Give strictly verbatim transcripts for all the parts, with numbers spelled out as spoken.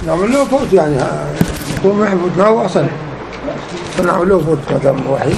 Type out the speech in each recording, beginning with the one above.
نعمل له فوت يعني يكون محفوظ ما هو أصلا فنعمل له فوت كلام وحيد.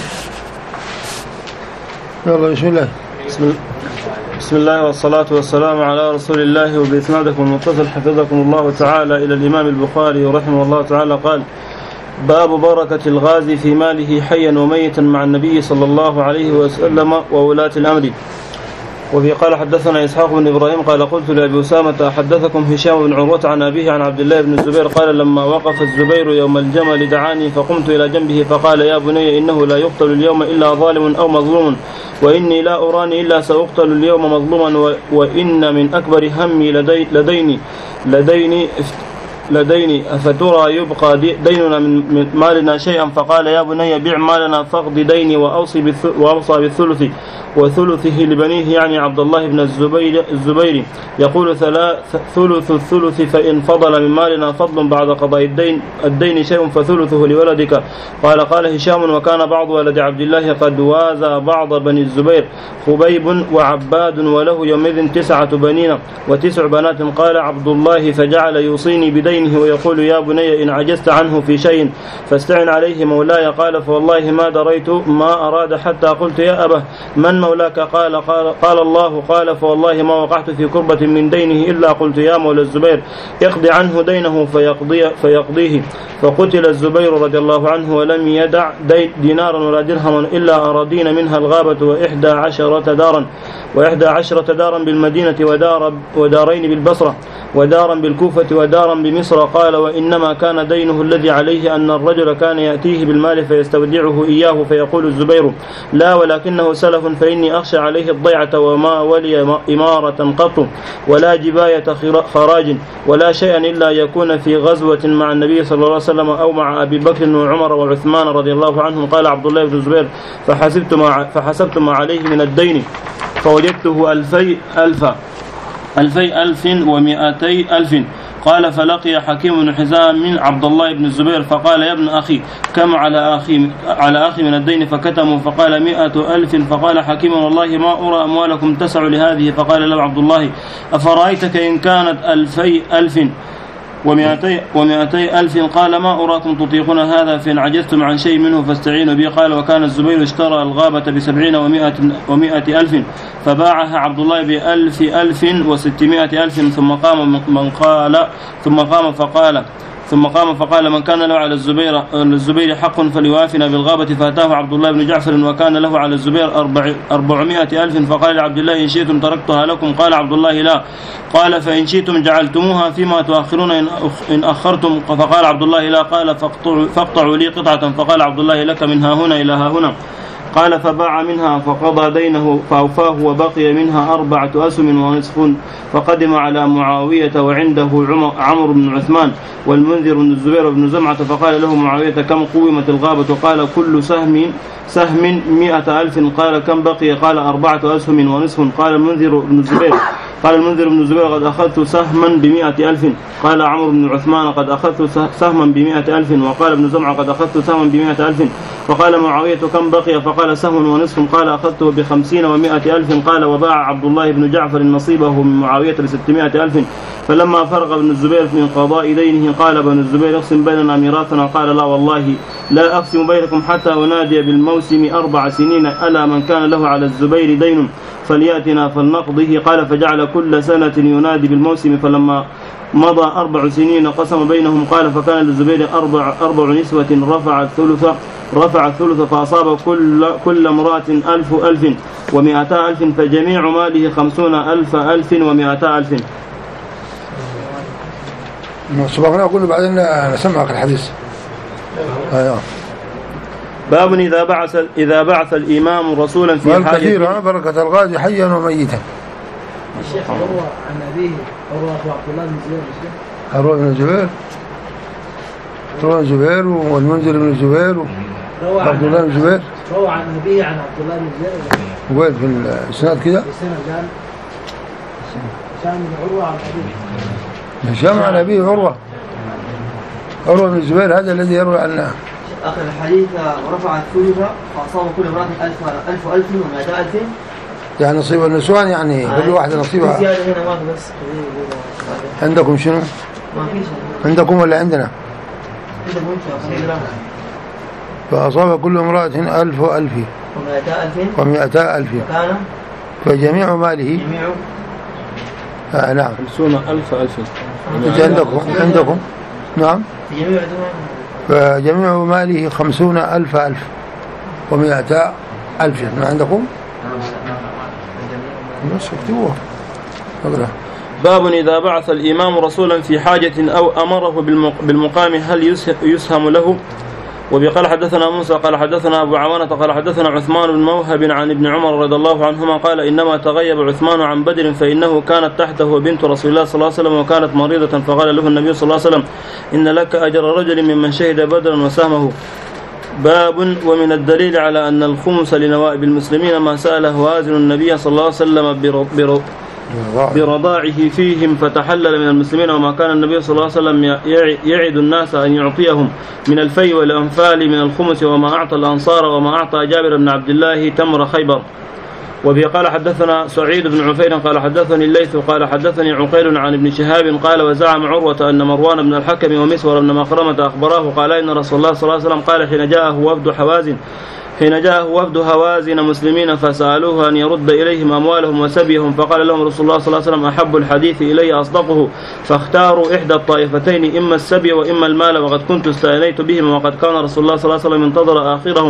يلا بسم الله. بسم الله بسم الله والصلاة والسلام على رسول الله. وبإسنادكم المتصل حفظكم الله تعالى إلى الإمام البخاري رحمه الله تعالى قال: باب بركة الغازي في ماله حيا وميتا مع النبي صلى الله عليه وسلم وولاة الأمر. وفي قال حدثنا إسحاق بن إبراهيم قال قلت لأبي أسامة: حدثكم هشام بن عروة عن أبيه عن عبد الله بن الزبير قال: لما وقف الزبير يوم الجمل دعاني فقمت إلى جنبه فقال: يا بني إنه لا يقتل اليوم إلا ظالم أو مظلوم، وإني لا أراني إلا سأقتل اليوم مظلوما، وإن من أكبر همي لدي لديني لديني لديني أفترى يبقى ديننا من مالنا شيئا؟ فقال: يا بني بيع مالنا فاقض ديني وأوصي بالثلث وثلثه لبنيه، يعني عبد الله بن الزبير الزبيري يقول: ثلث الثلث، فإن فضل من مالنا فضل بعد قضاء الدين الدين شيء فثلثه لولدك. قال قال هشام: وكان بعض ولد عبد الله قد وازى بعض بني الزبير، خبيب وعباد، وله يومئذ تسعة بنين وتسع بنات. قال عبد الله: فجعل يوصيني بدينه ويقول: يا بني إن عجزت عنه في شيء فاستعن عليه مولاي. قال: فوالله ما دريت ما أراد حتى قلت: يا أبه من مولاك؟ قال قال, قال الله. قال: فوالله ما وقعت في كربة من دينه إلا قلت: يا مولى الزبير اقضي عنه دينه فيقضي فيقضيه. فقتل الزبير رضي الله عنه ولم يدع دينارا ولا درهما إلا أراضين منها الغابة وإحدى عشرة دارا وإحدى عشرة دارا بالمدينة ودار ودارين بالبصرة ودارا بالكوفة ودارا بمصر. قال: وإنما كان دينه الذي عليه أن الرجل كان يأتيه بالمال فيستودعه إياه، فيقول الزبير: لا، ولكنه سلف، فإني أخشى عليه الضيعة، وما ولي إمارة قط ولا جباية خراج ولا شيئا إلا يكون في غزوة مع النبي صلى الله عليه وسلم أو مع أبي بكر وعمر وعثمان رضي الله عنهم. قال عبد الله بن الزبير: فحسبت ما, فحسبت ما عليه من الدين فوجدته ألفي ألف ألفي ألف ومئتي ألف. قال: فلقي حكيم بن حزام من عبد الله بن الزبير فقال: يا ابن أخي كم على أخي على أخي من الدين؟ فكتموا فقال: مئة ألف. فقال حكيم: والله ما أرى أموالكم تسع لهذه. فقال له عبد الله: أفرأيتك إن كانت ألفي ألف ومئتي, ومئتي ألف؟ قال: ما أراكم تطيقون هذا، فإن عجزتم عن شيء منه فاستعينوا بي. قال: وكان الزبير اشترى الغابة بسبعين ومئة, ومئة ألف فباعها عبد الله بألف ألف وستمائة ألف. ثم قام من قال ثم قام فقال ثم قام فقال: من كان له على الزبير الزبير حق فليوافنا بالغابة. فأتاه عبد الله بن جعفر وكان له على الزبير أربعمائة ألف. فقال لعبد الله: إن شئتم تركتها لكم. قال عبد الله: لا. قال: فإن شئتم جعلتموها فيما تؤخرون إن أخرتم. فقال عبد الله: لا. قال: فاقطعوا لي قطعة. فقال عبد الله: لك من ها هنا إلى ها هنا. قال: فباع منها فقضى دينه فأوفاه، وبقي منها أربعة أسهم ونصف. فقدم على معاوية وعنده عمرو بن عثمان والمنذر بن الزبير بن زمعة. فقال له معاوية: كم قومت الغابة؟ قال: كل سهم سهم مئة ألف. قال: كم بقي؟ قال: أربعة أسهم ونصف. قال المنذر بن الزبير قال المنذر بن الزبير: قد أخذت سهما بمئة ألف. قال عمرو بن عثمان: قد أخذت سهما بمئة ألف. وقال ابن زمعة: قد أخذت سهما بمئة ألف. فقال معاوية: كم بقي؟ فقال: سهم ونصف. قال: أخذته بخمسين ومئة ألف. قال: وباع عبد الله بن جعفر نصيبه من معاوية بستمائة ألف. فلما فرغ ابن الزبير من قضاء دينه قال ابن الزبير: اقسم بيننا ميراثنا. قال: لا والله لا أقسم بينكم حتى أنادي بالموسم أربع سنين: ألا من كان له على الزبير دين فليأتنا فلنقضه. قال: فجعل كل سنة ينادي بالموسم، فلما مضى أربع سنين قسم بينهم. قال: فكان للزبير أربع, أربع نسوة رفع الثلث رفع الثلث فأصاب كل كل امرأة ألف ألف ومئتا ألف، فجميع ماله خمسون ألف ألف ومئتا ألف. سبقنا أقول بعدين نسمعك الحديث. أيوة. باب إذا بعث إذا بعث الإمام رسولا في حاجة كثير بركة الغازي حيا وميتا. الشيخ روى عن أبيه روى عبد الله بن الزبير روى بن الزبير روى بن الزبير والمنذر بن الزبير وعبد الله بن الزبير روى عن أبيه عن عبد الله بن الزبير. وين في السناد كده؟ في السناد قال هشام بن عروة عن أبيه. هشام عن أبيه عروة عروة بن الزبير هذا الذي يروي عنه آخر الحديث: ورفع الثلث فأصاب كل امرأة ألف ألف ألف ومئة ألف. يعني نصيب النسوان، يعني كل واحدة نصيبها. زيادة هنا ما بس. عندكم شنو؟ ما فيش عندكم ولا عندنا؟ عندكم انت فأصاب كل امرأة ألف وألف ومئتا ألف ومئتا ألف فكان فجميع ماله جميع آه نعم خمسون ألف ألف. عندكم عندكم نعم جميع فجميع ماله خمسون ألف ألف ومئتا ألف. ما عندكم؟ بس اكتبوها. باب إذا بعث الإمام رسولا في حاجة أو أمره بالمقام هل يسهم له؟ وبقال حدثنا موسى قال حدثنا أبو عوانة قال حدثنا عثمان بن موهب عن ابن عمر رضي الله عنهما قال إنما تغيب عثمان عن بدر فإنه كانت تحته بنت رسول الله صلى الله عليه وسلم وكانت مريضة فقال له النبي صلى الله عليه وسلم إن لك أجر رجل ممن شهد بدرا وسهمه. باب ومن الدليل على أن الخمس لنوائب المسلمين ما سأله هازن النبي صلى الله عليه وسلم برض برضاعه فيهم فتحلل من المسلمين وما كان النبي صلى الله عليه وسلم يعد الناس أن يعطيهم من الفي والأنفال من الخمس وما أعطى الأنصار وما أعطى جابر بن عبد الله تمر خيبر. وبه قال حدثنا سعيد بن عفير قال حدثني الليث قال حدثني عقيل عن ابن شهاب قال وزعم عروة أن مروان بن الحكم ومسور بن مخرمة أخبراه قال إن رسول الله صلى الله عليه وسلم قال حين جاءه وفد حوازن حين جاءه وفد هوازن مسلمين فسألوه أن يرد إليهم أموالهم وسبيهم فقال لهم رسول الله صلى الله عليه وسلم أحب الحديث إلي أصدقه فاختاروا إحدى الطائفتين إما السبي وإما المال وقد كنت استأنيت بهم وقد كان رسول الله صلى الله عليه وسلم انتظر آخرهم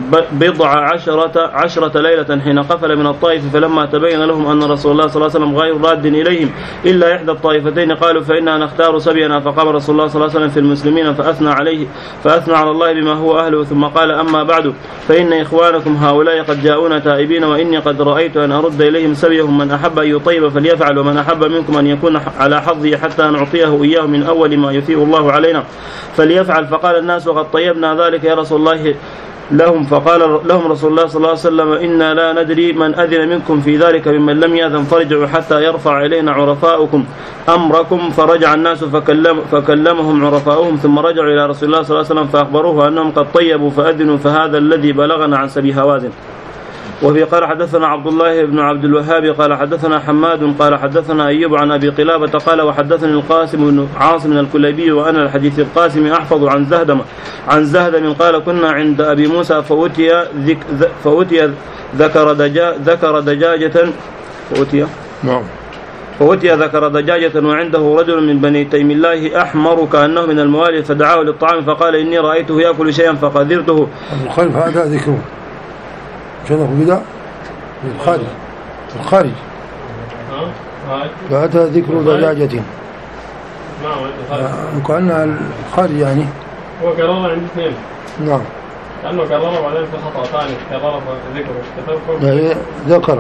بضع عشرة, عشرة ليلة حين قفل من الطائف فلما تبين لهم أن رسول الله صلى الله عليه وسلم غير راد إليهم إلا إحدى الطائفتين قالوا فإننا نختار سبينا فقام رسول الله صلى الله عليه وسلم في المسلمين فأثنى عليه فأثنى على الله بما هو أهله ثم قال أما بعد فإن إخوانكم هؤلاء قد جاءون تائبين وإني قد رأيت أن أرد إليهم سبيهم من أحب أن يطيب فليفعل ومن أحب منكم أن يكون على حظه حتى نعطيه إياه من أول ما يفيء الله علينا فليفعل. فقال الناس وقد طيبنا ذلك يا رسول الله لهم فقال لهم رسول الله صلى الله عليه وسلم إنا لا ندري من أذن منكم في ذلك ممن لم يأذن فرجعوا حتى يرفع إلينا عرفاؤكم أمركم. فرجع الناس فكلم فكلمهم عرفاؤهم ثم رجعوا إلى رسول الله صلى الله عليه وسلم فأخبروه أنهم قد طيبوا فأذنوا فهذا الذي بلغنا عن سبي هوازن. وفي قال حدثنا عبد الله بن عبد الوهاب قال حدثنا حماد قال حدثنا أيوب عن أبي قلابة قال وحدثني القاسم بن عاصم الكليبي وأنا الحديث القاسم أحفظ عن زهدم عن زهدم قال كنا عند أبي موسى فأتي ذك فأتي ذكر دجا ذكر دجاجة فأتي نعم فأتي ذكر دجاجة وعنده رجل من بني تيم الله أحمر كأنه من الموالي فدعاه للطعام فقال إني رأيته يأكل شيئا فقدرته. الخلف هذا ذكره شنو كده الخارج الخارج فأتى ذكر دجاجة نعم كأنها الخارج يعني هو قرر عند اثنين نعم كأنه قرر وبعدين في خطأ ثاني قرر ذكره لا هي ذكر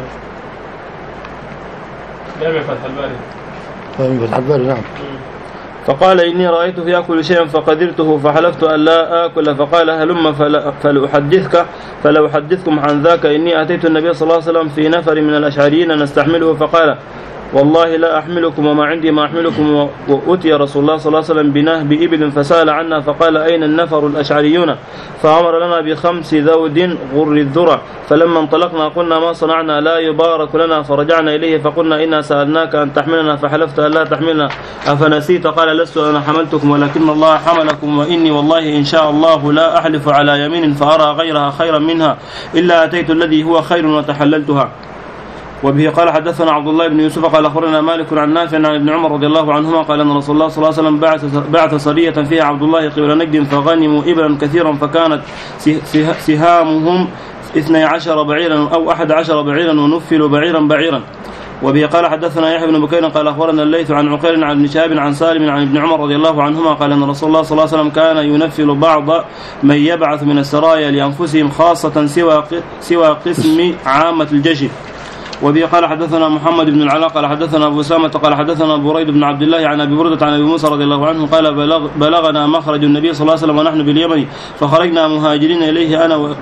لا من فتح الباري من فتح الباري نعم. فقال إني رأيته يأكل شيئا فقدرته فحلفت أن لا آكل فقال هلم فلأحدثك فلأحدثكم عن ذاك إني أتيت النبي صلى الله عليه وسلم في نفر من الأشعريين نستحمله فقال والله لا أحملكم وما عندي ما أحملكم. وأتي رسول الله صلى الله عليه وسلم بنهب إبل فسأل عنا فقال أين النفر الأشعريون فأمر لنا بخمس ذود غر الذرة فلما انطلقنا قلنا ما صنعنا لا يبارك لنا فرجعنا إليه فقلنا إنا سألناك أن تحملنا فحلفت أن لا تحملنا أفنسيت قال لست أنا حملتكم ولكن الله حملكم وإني والله إن شاء الله لا أحلف على يمين فأرى غيرها خيرا منها إلا أتيت الذي هو خير وتحللتها. وبه قال حدثنا عبد الله بن يوسف قال أخبرنا مالك عن نافع عن ابن عمر رضي الله عنهما قال أن رسول الله صلى الله عليه وسلم بعث بعث سرية فيها عبد الله قبل نجد فغنموا إبلا كثيرا فكانت سهامهم اثني عشر بعيرا أو أحد عشر بعيرا ونفلوا بعيرا بعيرا. وبه قال حدثنا يحيى بن بكير قال أخبرنا الليث عن عقيل عن ابن شهاب عن سالم عن ابن عمر رضي الله عنهما قال أن رسول الله صلى الله عليه وسلم كان ينفل بعض من يبعث من السرايا لأنفسهم خاصة سوى سوى قسم عامة الجيش. وبه قال حدثنا محمد بن العلاء قال حدثنا أبو سامة قال حدثنا بريد بن عبد الله عن أبي بردة عن أبي موسى رضي الله عنه قال بلغ بلغنا مخرج النبي صلى الله عليه وسلم ونحن باليمن فخرجنا مهاجرين إليه أنا و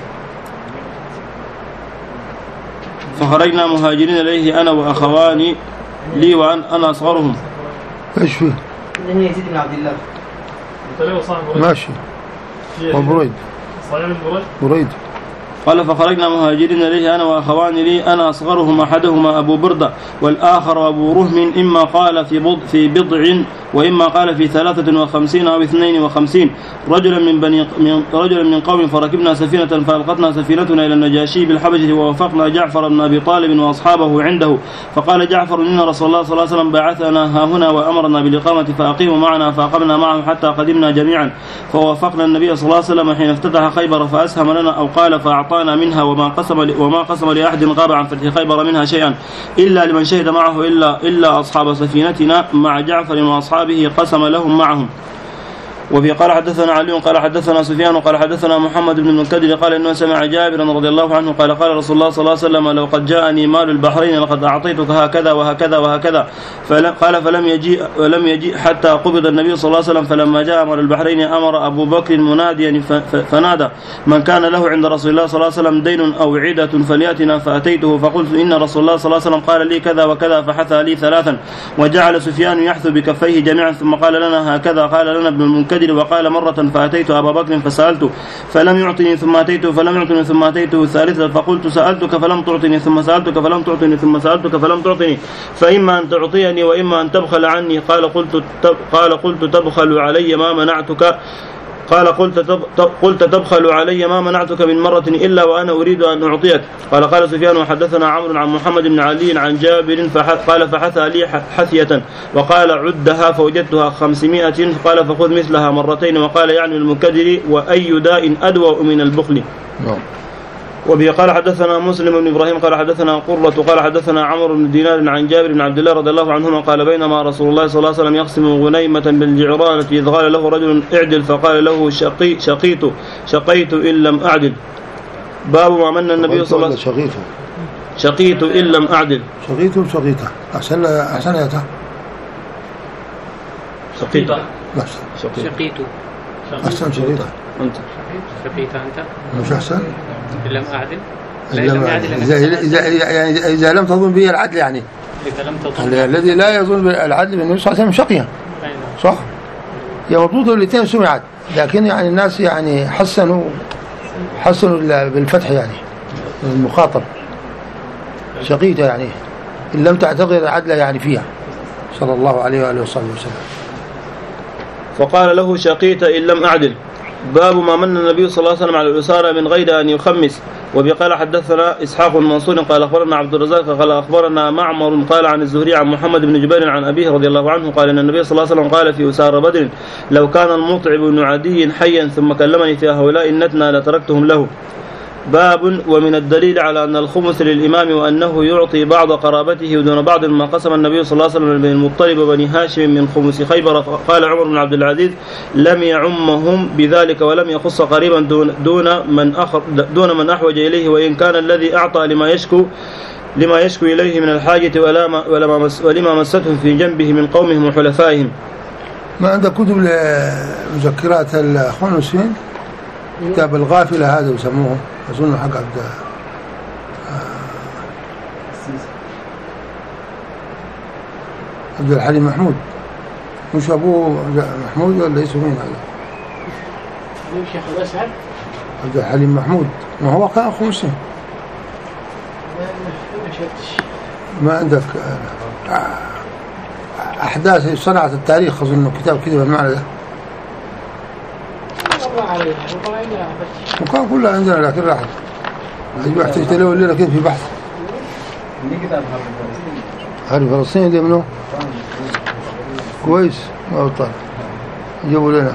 فخرجنا مهاجرين إليه أنا وأخواني لي وأنا أنا أصغرهم. إيش فيه؟ إنه يزيد بن عبد الله ماشي وبريد صحيح بريد بريد قال فخرجنا مهاجرين إليه أنا وأخوان لي أنا أصغرهم أحدهما أبو بردة والآخر أبو رهم إما قال في بضع, في بضع وإما قال في ثلاثة وخمسين أو اثنين وخمسين رجلا من بني من رجلا من قوم فركبنا سفينة فألقتنا سفينتنا إلى النجاشي بالحبشة ووافقنا جعفر بن أبي طالب وأصحابه عنده فقال جعفر إن رسول الله صلى الله عليه وسلم بعثنا ها هنا وأمرنا بالإقامة فأقيموا معنا فأقمنا معه حتى قدمنا جميعا فوافقنا النبي صلى الله عليه وسلم حين افتتح خيبر فأسهم لنا أو قال فأعطانا منها وما قسم وما قسم لأحد غاب عن فتح خيبر منها شيئا إلا لمن شهد معه إلا إلا أصحاب سفينتنا مع جعفر وأصحابه قسم لهم معهم. وفي قال حدثنا علي قال حدثنا سفيان قال حدثنا محمد بن المنكدر قال إنه سمع جابرا رضي الله عنه قال قال رسول الله صلى الله عليه وسلم لو قد جاءني مال البحرين لقد أعطيتك هكذا وهكذا وهكذا قال فلم يجيء ولم يجيء حتى قبض النبي صلى الله عليه وسلم فلما جاء مال البحرين أمر أبو بكر مناديا فنادى من كان له عند رسول الله صلى الله عليه وسلم دين أو عدة فليأتنا فأتيته فقلت إن رسول الله صلى الله عليه وسلم قال لي كذا وكذا فحثى لي ثلاثا وجعل سفيان يحث بكفيه جميعا ثم قال لنا هكذا قال لنا ابن المنكدر وقال مرة فأتيت أبا بكر فسألته فلم يعطني ثم أتيته فلم يعطني ثم أتيته ثالثا فقلت سألتك فلم تعطني ثم سألتك فلم تعطني ثم سألتك فلم تعطني فإما أن تعطيني وإما أن تبخل عني قال قلت قال قلت تبخل علي ما منعتك قال قلت قلت تبخل علي ما منعتك من مرة إلا وأنا أريد أن أعطيك قال قال سفيان وحدثنا عمرو عن محمد بن علي عن جابر قال فحثى لي حثية وقال عدها فوجدتها خمسمائة قال فخذ مثلها مرتين وقال يعني المنكدر وأي داء أدوأ من البخل. وبه قال حدثنا مسلم بن إبراهيم قال حدثنا قرة قال حدثنا عمرو بن دينار عن جابر بن عبد الله رضي الله عنهما قال بينما رسول الله صلى الله عليه وسلم يقسم غنيمة بالجعرانة إذ قال له رجل اعدل فقال له شقي شقيت شقيت إن لم أعدل. باب ما من النبي صلى الله عليه وسلم شقيت شقيت إن لم أعدل شقيت شقيته أحسن أحسن ياته شقيت شقيت أحسن شقيته أنت شقيت أنت مش أحسن إن لم أعدل إذا إذا يعني إذا لم تظن به العدل يعني إذا لم تظن الذي لا يظن بالعدل بالنبي صلى الله عليه وسلم شقيا صح هي مضبوطة الاثنين سمعت لكن يعني الناس يعني حسنوا حسنوا بالفتح يعني المخاطب شقيته يعني إن لم تعتقد العدل يعني فيها صلى الله عليه وآله وصحبه وسلم. فقال له شقيت إن لم أعدل. باب ما من النبي صلى الله عليه وسلم على الأسارة من غير أن يخمس. وبقال حدثنا إسحاق المنصور قال أخبرنا عبد الرزاق قال أخبرنا معمر قال عن الزهري عن محمد بن جبير عن أبيه رضي الله عنه قال إن النبي صلى الله عليه وسلم قال في أسارة بدر لو كان المطعم بن عدي حيا ثم كلمني في هؤلاء النتنى لتركتهم له. باب ومن الدليل على أن الخمس للإمام وأنه يعطي بعض قرابته دون بعض ما قسم النبي صلى الله عليه وسلم بين المطلب وبني هاشم من خمس خيبر. قال عمر بن عبد العزيز لم يعمهم بذلك ولم يخص قريبا دون, دون, من, أخر دون من أحوج إليه وإن كان الذي أعطى لما يشكو لما يشكو إليه من الحاجة ولا ولما مس ولما مستهم في جنبه من قومهم وحلفائهم. ما عندك كتب لمذكرات الأخوان المسلمين كتاب الغافلة هذا يسموه أظن حق عبد عبد الحليم محمود مش أبوه محمود ولا اسمه مين هذا؟ الشيخ الأسعد عبد الحليم محمود ما هو كان أخو مسلم. ما عندك أحداث صنعت التاريخ أظن كتاب كذا بالمعنى ده وكان كلها عندنا لكن راحت يجب احتجت له الليلة كده في بحث هاري فلسطيني دي منه كويس ما بطل يجيبوا لنا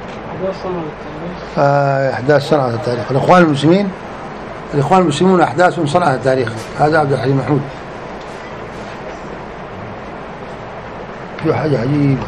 أحداث صنعة التاريخ الإخوان المسلمين الإخوان المسلمون أحداثهم صنعة التاريخ هذا عبد الحليم محمود في حاجة عجيبة.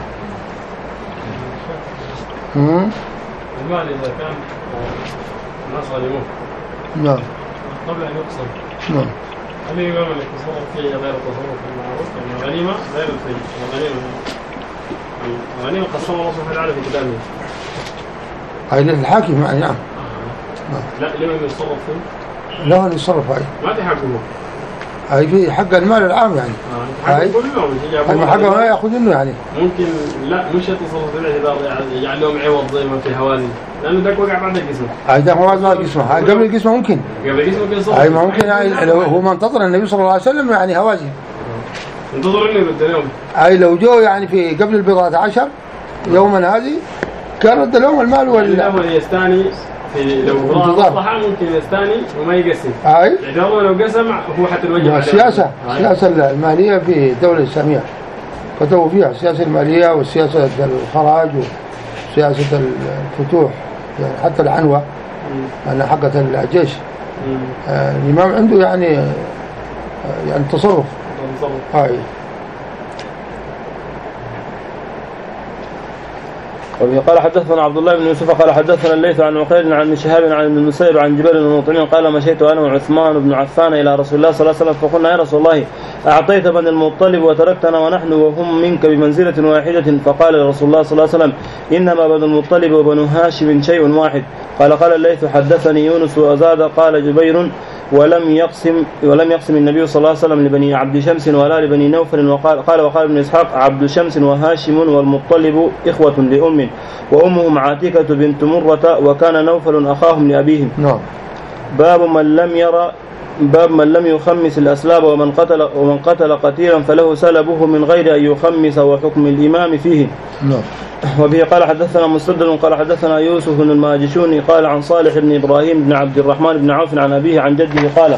المال إذا كان الناس ظالمون نعم قبل أن يقسم نعم هل الإمام اللي تصرف فيه غير تصرف المعروف يعني الغنيمة غير الفيء الغنيمة الغنيمة قسم الله سبحانه وتعالى في كتابه هاي الحاكم يعني نعم لا لمن يتصرف فيه لا اللي يتصرف هاي ما تحكمه هاي في حق المال العام يعني. هاي هاي حقه ما ياخذ منه يعني. ممكن لا مش التصرف بالاعتبار يعني يجعل لهم عوض زي ما في هوازن لانه ذاك وقع بعد القسمه. هاي ده هوازن بعد القسمه، هاي قبل القسمه ممكن. قبل القسمه ممكن يصرف. هاي ممكن يعني لو هو منتظر النبي صلى الله عليه وسلم يعني هوازن. انتظر انه يرد لهم. هاي لو جو يعني في قبل البضعة عشر يوما هذه كان رد لهم المال ولا هو يستاني في لو مصلحة ممكن يستاني وما يقسم. هاي يعني لو قسم هو حتى الوجه. السياسة السياسة المالية في الدولة الإسلامية كتبوا فيها السياسة المالية والسياسة الخراج وسياسة الفتوح يعني حتى العنوة أنا حقت الجيش. آه الإمام عنده يعني يعني تصرف. هاي قال حدثنا عبد الله بن يوسف قال حدثنا الليث عن عقيل عن ابن شهاب عن ابن المسيب عن جبير بن مطعم قال مشيت انا وعثمان بن عفان الى رسول الله صلى الله عليه وسلم فقلنا يا رسول الله اعطيت بني المطلب وتركتنا ونحن وهم منك بمنزله واحده فقال رسول الله صلى الله عليه وسلم انما بنو المطلب وبنو هاشم شيء واحد. قال قال الليث حدثني يونس وازاد قال جبير ولم يقسم ولم يقسم النبي صلى الله عليه وسلم لبني عبد شمس ولا لبني نوفل وقال قال وقال ابن اسحاق عبد شمس وهاشم والمطلب اخوه لام وامهم عاتكه بنت مره وكان نوفل اخاهم لابيهم. نعم. باب من لم يرى باب من لم يخمس الاسلاب ومن قتل ومن قتل قتيلا فله سلبه من غير ان يخمس وحكم الامام فيه. نعم. وبه قال حدثنا مسدد قال حدثنا يوسف بن الماجشوني قال عن صالح بن إبراهيم بن عبد الرحمن بن عوف عن أبيه عن جده قال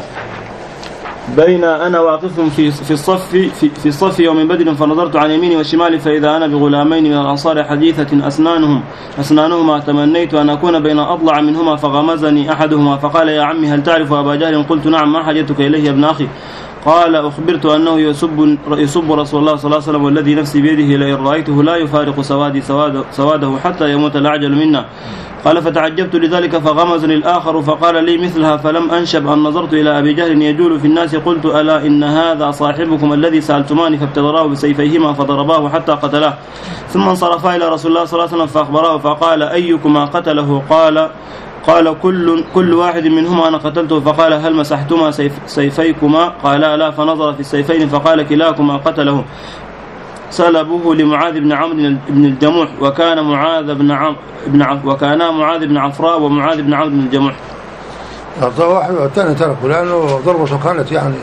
بين أنا واقف في في الصف في, في الصف يوم بدر فنظرت عن يميني وشمالي فإذا أنا بغلامين من الأنصار حديثة أسنانهم أسنانهما تمنيت أن أكون بين أضلع منهما فغمزني أحدهما فقال يا عمي هل تعرف أبا جهل؟ قلت نعم ما حاجتك إليه يا ابن أخي؟ قال أخبرت أنه يسب يسب رسول الله صلى الله عليه وسلم والذي نفسي بيده لئن رأيته لا يفارق سوادي سواده, سواده حتى يموت الأعجل منا. قال فتعجبت لذلك فغمزني الآخر فقال لي مثلها فلم أنشب أن نظرت إلى أبي جهل يجول في الناس قلت ألا إن هذا صاحبكم الذي سألتماني فابتدراه بسيفيهما فضرباه حتى قتلاه ثم انصرفا إلى رسول الله صلى الله عليه وسلم فأخبراه فقال أيكما قتله؟ قال قال كل كل واحد منهما أنا قتلته. فقال هل مسحتما سيف سيفيكما؟ قال لا. فنظر في السيفين فقال كلاكما قتله. سلبوه لمعاذ بن عمرو بن الجموح وكان معاذ بن عم بن عف وكان معاذ بن عفراء ومعاذ بن عمرو بن الجموح. أعطاه واحد والثاني تركه لأنه ضربته كانت يعني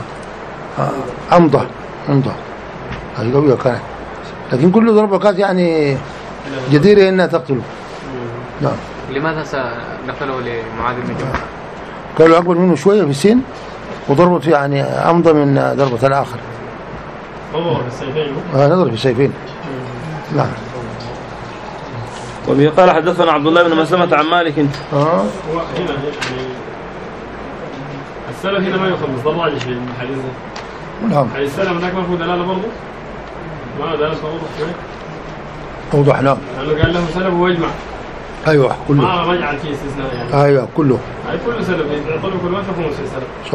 أمضى أمضى هذه قوية كانت لكن كل ضربة كانت يعني جديرة إنها تقتله. نعم. لماذا سنقله لمعاذ بن الجموح؟ قالوا أكبر منه شوية في السن وضربته يعني أمضى من ضربة الآخر. نظر في السيفين. آه نظر في السيفين. نعم. وبه قال حدثنا عبد الله بن مسلمة عن مالك. اه هو هنا يعني السلف هنا ما يخلص ضل راجح في الحديث ده. نعم. يعني السلف هناك ما فيه دلاله برضه. ما دلاله توضح شويه. توضح نعم. لانه قال له سلف ويجمع. ايوه كله. ما رجع فيه استثناء يعني. ايوه كله. هاي كله سلف يعطوا كل ما فيهم سلف. صح.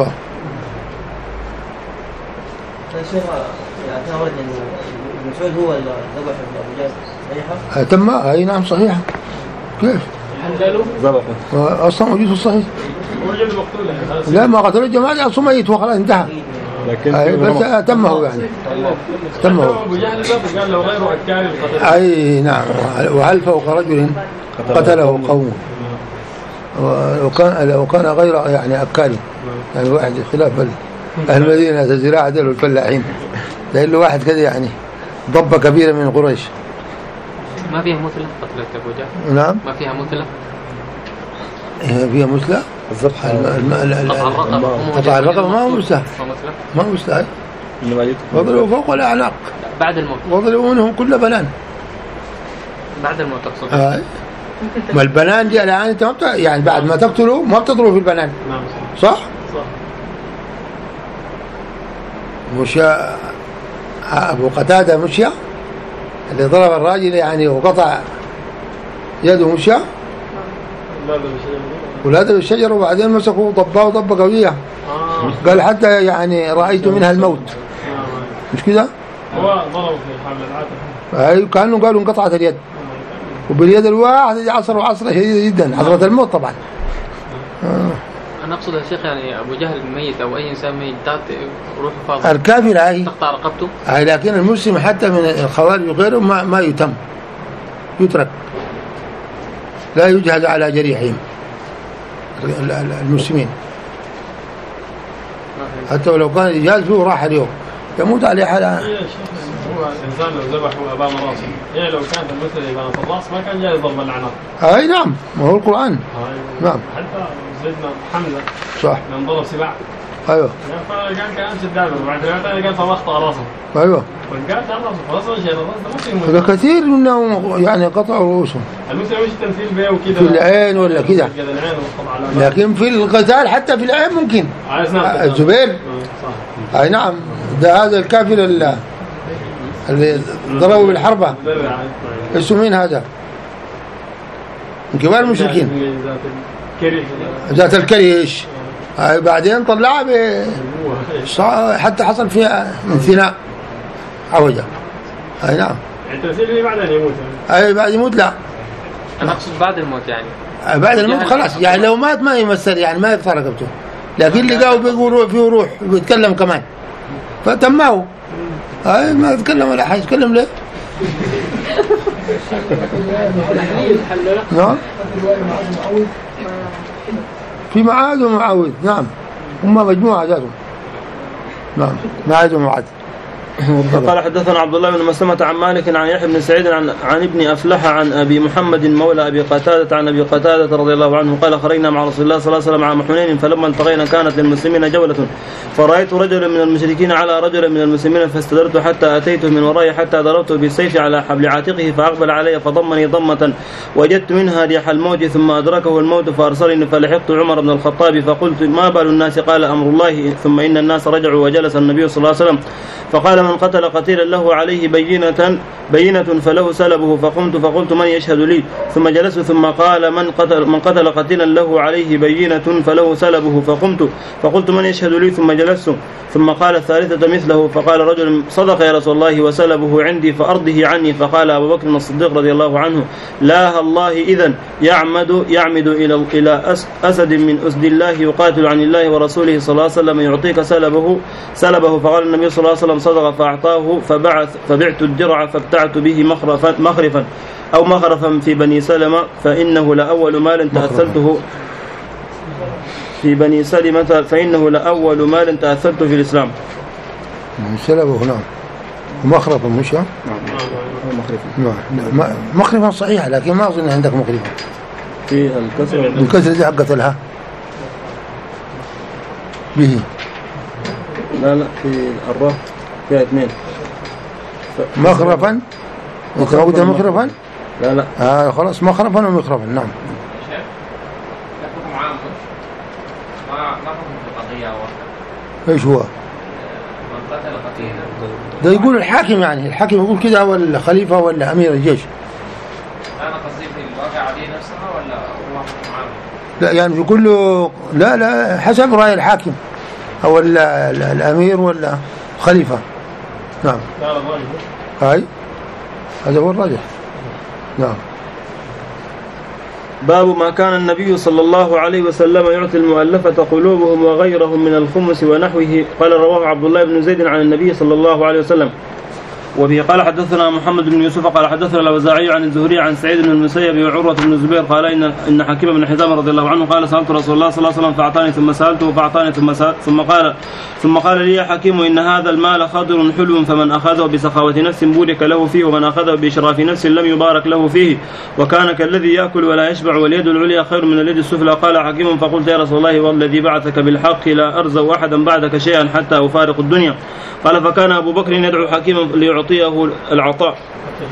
الشيخ اعتقد انه ابن مسعود هو اللي ذبح ابو جهل صحيحه؟ تم اي نعم صحيحه. كيف؟ حللوا ذبحه اصلا موجود في الصحيح. وجد مقتول. لا ما قتل الجماعه اصلا ميت وخلاص انتهى. لكن اي بس تمه يعني. تمه. ابو جهل قال لو غيره اكال القتل. اي نعم وهل فوق رجل قتله قوم وكان لو كان غير يعني اكال يعني واحد خلاف أهل المدينة الزراعة دول الفلاحين لأن له واحد كده يعني ضبة كبيرة من قريش. ما فيها مثلة قتلة أبو جهل؟ نعم. ما فيها مثلة؟ فيها مثلة؟ الذبح قطع الرقبة ما هو مثلة. ما هو مثلة. وضربوا فوق الأعناق. بعد الموت. وضربوا منهم كل بنان. بعد الموت تقصد؟ آه. ما البنان دي الآن أنت ما بت... يعني بعد ما تقتلوا ما بتضربوا في البنان. نعم. صح؟ صح. مشى أبو قتادة مشى اللي ضرب الراجل يعني وقطع يده مشى ولاده بالشجر وبعدين مسكوا ضباه ضبة قوية. قال حتى يعني رأيت منها الموت. مش كده؟ هو ضرب في حمل العاتق. أي كأنه قالوا انقطعت اليد وباليد الواحد عصر وعصرة شديدة جدا حضرة الموت طبعا. أنا أنا أقصد يا شيخ يعني أبو جهل ميت أو أي إنسان ميت روحه فاضي الكافر هاي تقطع رقبته. هاي لكن المسلم حتى من الخوارج وغيره ما ما يتم، يترك، لا يجهز على جريحهم المسلمين، حتى ولو كان إجاز فيه راح اليوم يموت عليه حالة. هو الإنسان لو ذبح أمام راسه يعني لو كانت المثل إبانة الرأس ما كان جاي يضرب العناق. أي نعم، ما هو القرآن. نعم. حتى سيدنا حمزة صح. لما ضرب سباع. أيوه. فقال كان أمس الدابة وبعد ذلك قال فمقطع راسه. أيوه. وقال تعال راسه راسه شيء راسه هذا كثير منهم يعني قطعوا رؤوسهم. المثل مش تمثيل بيه وكذا. في العين ولا كذا. لكن في القتال حتى في العين ممكن. الزبير. صح. أي نعم. ده هذا الكافر اللي اللي ضربوا بالحربة. اسمه مين هذا؟ من كبار المشركين. ذات الكريش. بعدين طلعها ب حتى حصل فيها انثناء عوجة. اي نعم. يعني التمثيل اللي بعدين يموت. اي بعد يموت لا. انا اقصد بعد الموت يعني. بعد الموت خلاص يعني لو مات ما يمثل يعني ما يقطع رقبته، لكن اللي قاو بيقول فيه روح وبيتكلم كمان فتماه. اي ما يتكلم ولا حاجه، يتكلم ليه؟ نعم. في معاذ ومعاوذ. نعم. هم مجموعة ذاتهم. نعم. معاذ ومعاذ. قال حدثنا عبد الله بن مسلمة عن مالك عن يحيى بن سعيد عن عن ابن أفلح عن أبي محمد مولى أبي قتادة عن أبي قتادة رضي الله عنه قال خرجنا مع رسول الله صلى الله عليه وسلم عام حنين فلما التقينا كانت للمسلمين جولة فرأيت رجلا من المشركين على رجل من المسلمين فاستدرت حتى أتيته من ورائي حتى ضربته بالسيف على حبل عاتقه فأقبل علي فضمني ضمة وجدت منها ريح الموت ثم أدركه الموت فأرسلني فلحقت عمر بن الخطاب فقلت ما بال الناس قال أمر الله ثم إن الناس رجعوا وجلس النبي صلى الله عليه وسلم فقال من قتل قتيلا له عليه بينة بينة فله سلبه فقمت فقلت من يشهد لي ثم جلست ثم قال من قتل من قتل قتيلا له عليه بينة فله سلبه فقمت فقلت من يشهد لي ثم جلست ثم قال الثالثة مثله فقال رجل صدق يا رسول الله وسلبه عندي فأرضه عني فقال أبو بكر الصديق رضي الله عنه لا الله إذن يعمد يعمد إلى إلى أسد من أسد الله يقاتل عن الله ورسوله صلى الله عليه وسلم يعطيك سلبه سلبه فقال النبي صلى الله عليه وسلم صدق فأعطاه فبعث فبعت الدرع فابتعت به مخرفا مخرفا أو مخرفا في بني سلمة فإنه لأول مال تأثلته في بني سلمة فإنه لأول مال تأثلته في الإسلام. سلبه نعم مخرفا مش نعم مخرفا مخرفا صحيح لكن ما أظن عندك مخرفا في الكسر الكسر دي حقت لها به لا لا في الراء فيها اثنين مخرفا انت موجودة مخرفا لا لا آه خلاص مخرفا ومخرفا نعم. ايش هو؟ ده يقول الحاكم يعني الحاكم يقول كده ولا خليفة ولا أمير الجيش؟ أنا قصدي في الواقعة دي نفسها ولا هو معامل؟ لا يعني يقول له لا لا حسب رأي الحاكم أو الأمير ولا خليفة. نعم. هاي هذا هو الراجح. نعم. باب ما كان النبي صلى الله عليه وسلم يعطي المؤلفة قلوبهم وغيرهم من الخمس ونحوه. قال رواه عبد الله بن زيد عن النبي صلى الله عليه وسلم. وبه قال حدثنا محمد بن يوسف قال حدثنا الأوزاعي عن الزهري عن سعيد بن المسيب وعروة بن الزبير قال إن إن حكيم بن حزام رضي الله عنه قال سألت رسول الله صلى الله عليه وسلم فأعطاني ثم سألته فأعطاني ثم سأل ثم قال ثم قال لي يا حكيم إن هذا المال خضر حلو فمن أخذه بسخاوة نفس بورك له فيه ومن أخذه بإشراف نفس لم يبارك له فيه وكان كالذي يأكل ولا يشبع واليد العليا خير من اليد السفلى. قال حكيم فقلت يا رسول الله والذي بعثك بالحق لا أرزو أحدا بعدك شيئا حتى أفارق الدنيا. قال فكان أبو بكر يدعو حكيما ليعطيه العطاء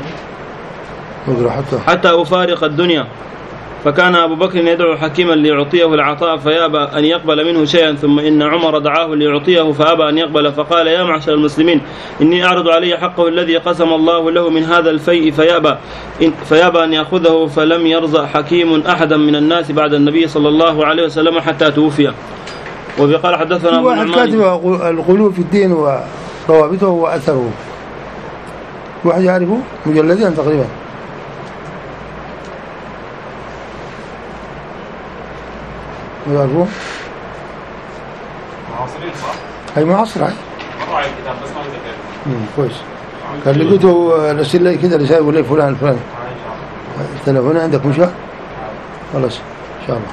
حتى أفارق الدنيا. فكان أبو بكر يدعو حكيما ليعطيه العطاء فيابى أن يقبل منه شيئا ثم إن عمر دعاه ليعطيه فأبى أن يقبل فقال يا معشر المسلمين إني أعرض علي حقه الذي قسم الله له من هذا الفيء فيابى فيابى أن يأخذه فلم يرزق حكيم أحدا من الناس بعد النبي صلى الله عليه وسلم حتى توفي. وقال حدثنا أبو واحد كاتب الغلو في الدين وروابطه وأثره واحد يعرفه مجلدين تقريبا يعرفوه معاصرين صح؟ هي معاصرة هاي. مرة على الكتاب بس ما متذكر. امم كويس. كان لقيته رسل لي كده رسالة يقول لي فلان فلان. التليفون عندك مش خلاص إن شاء الله.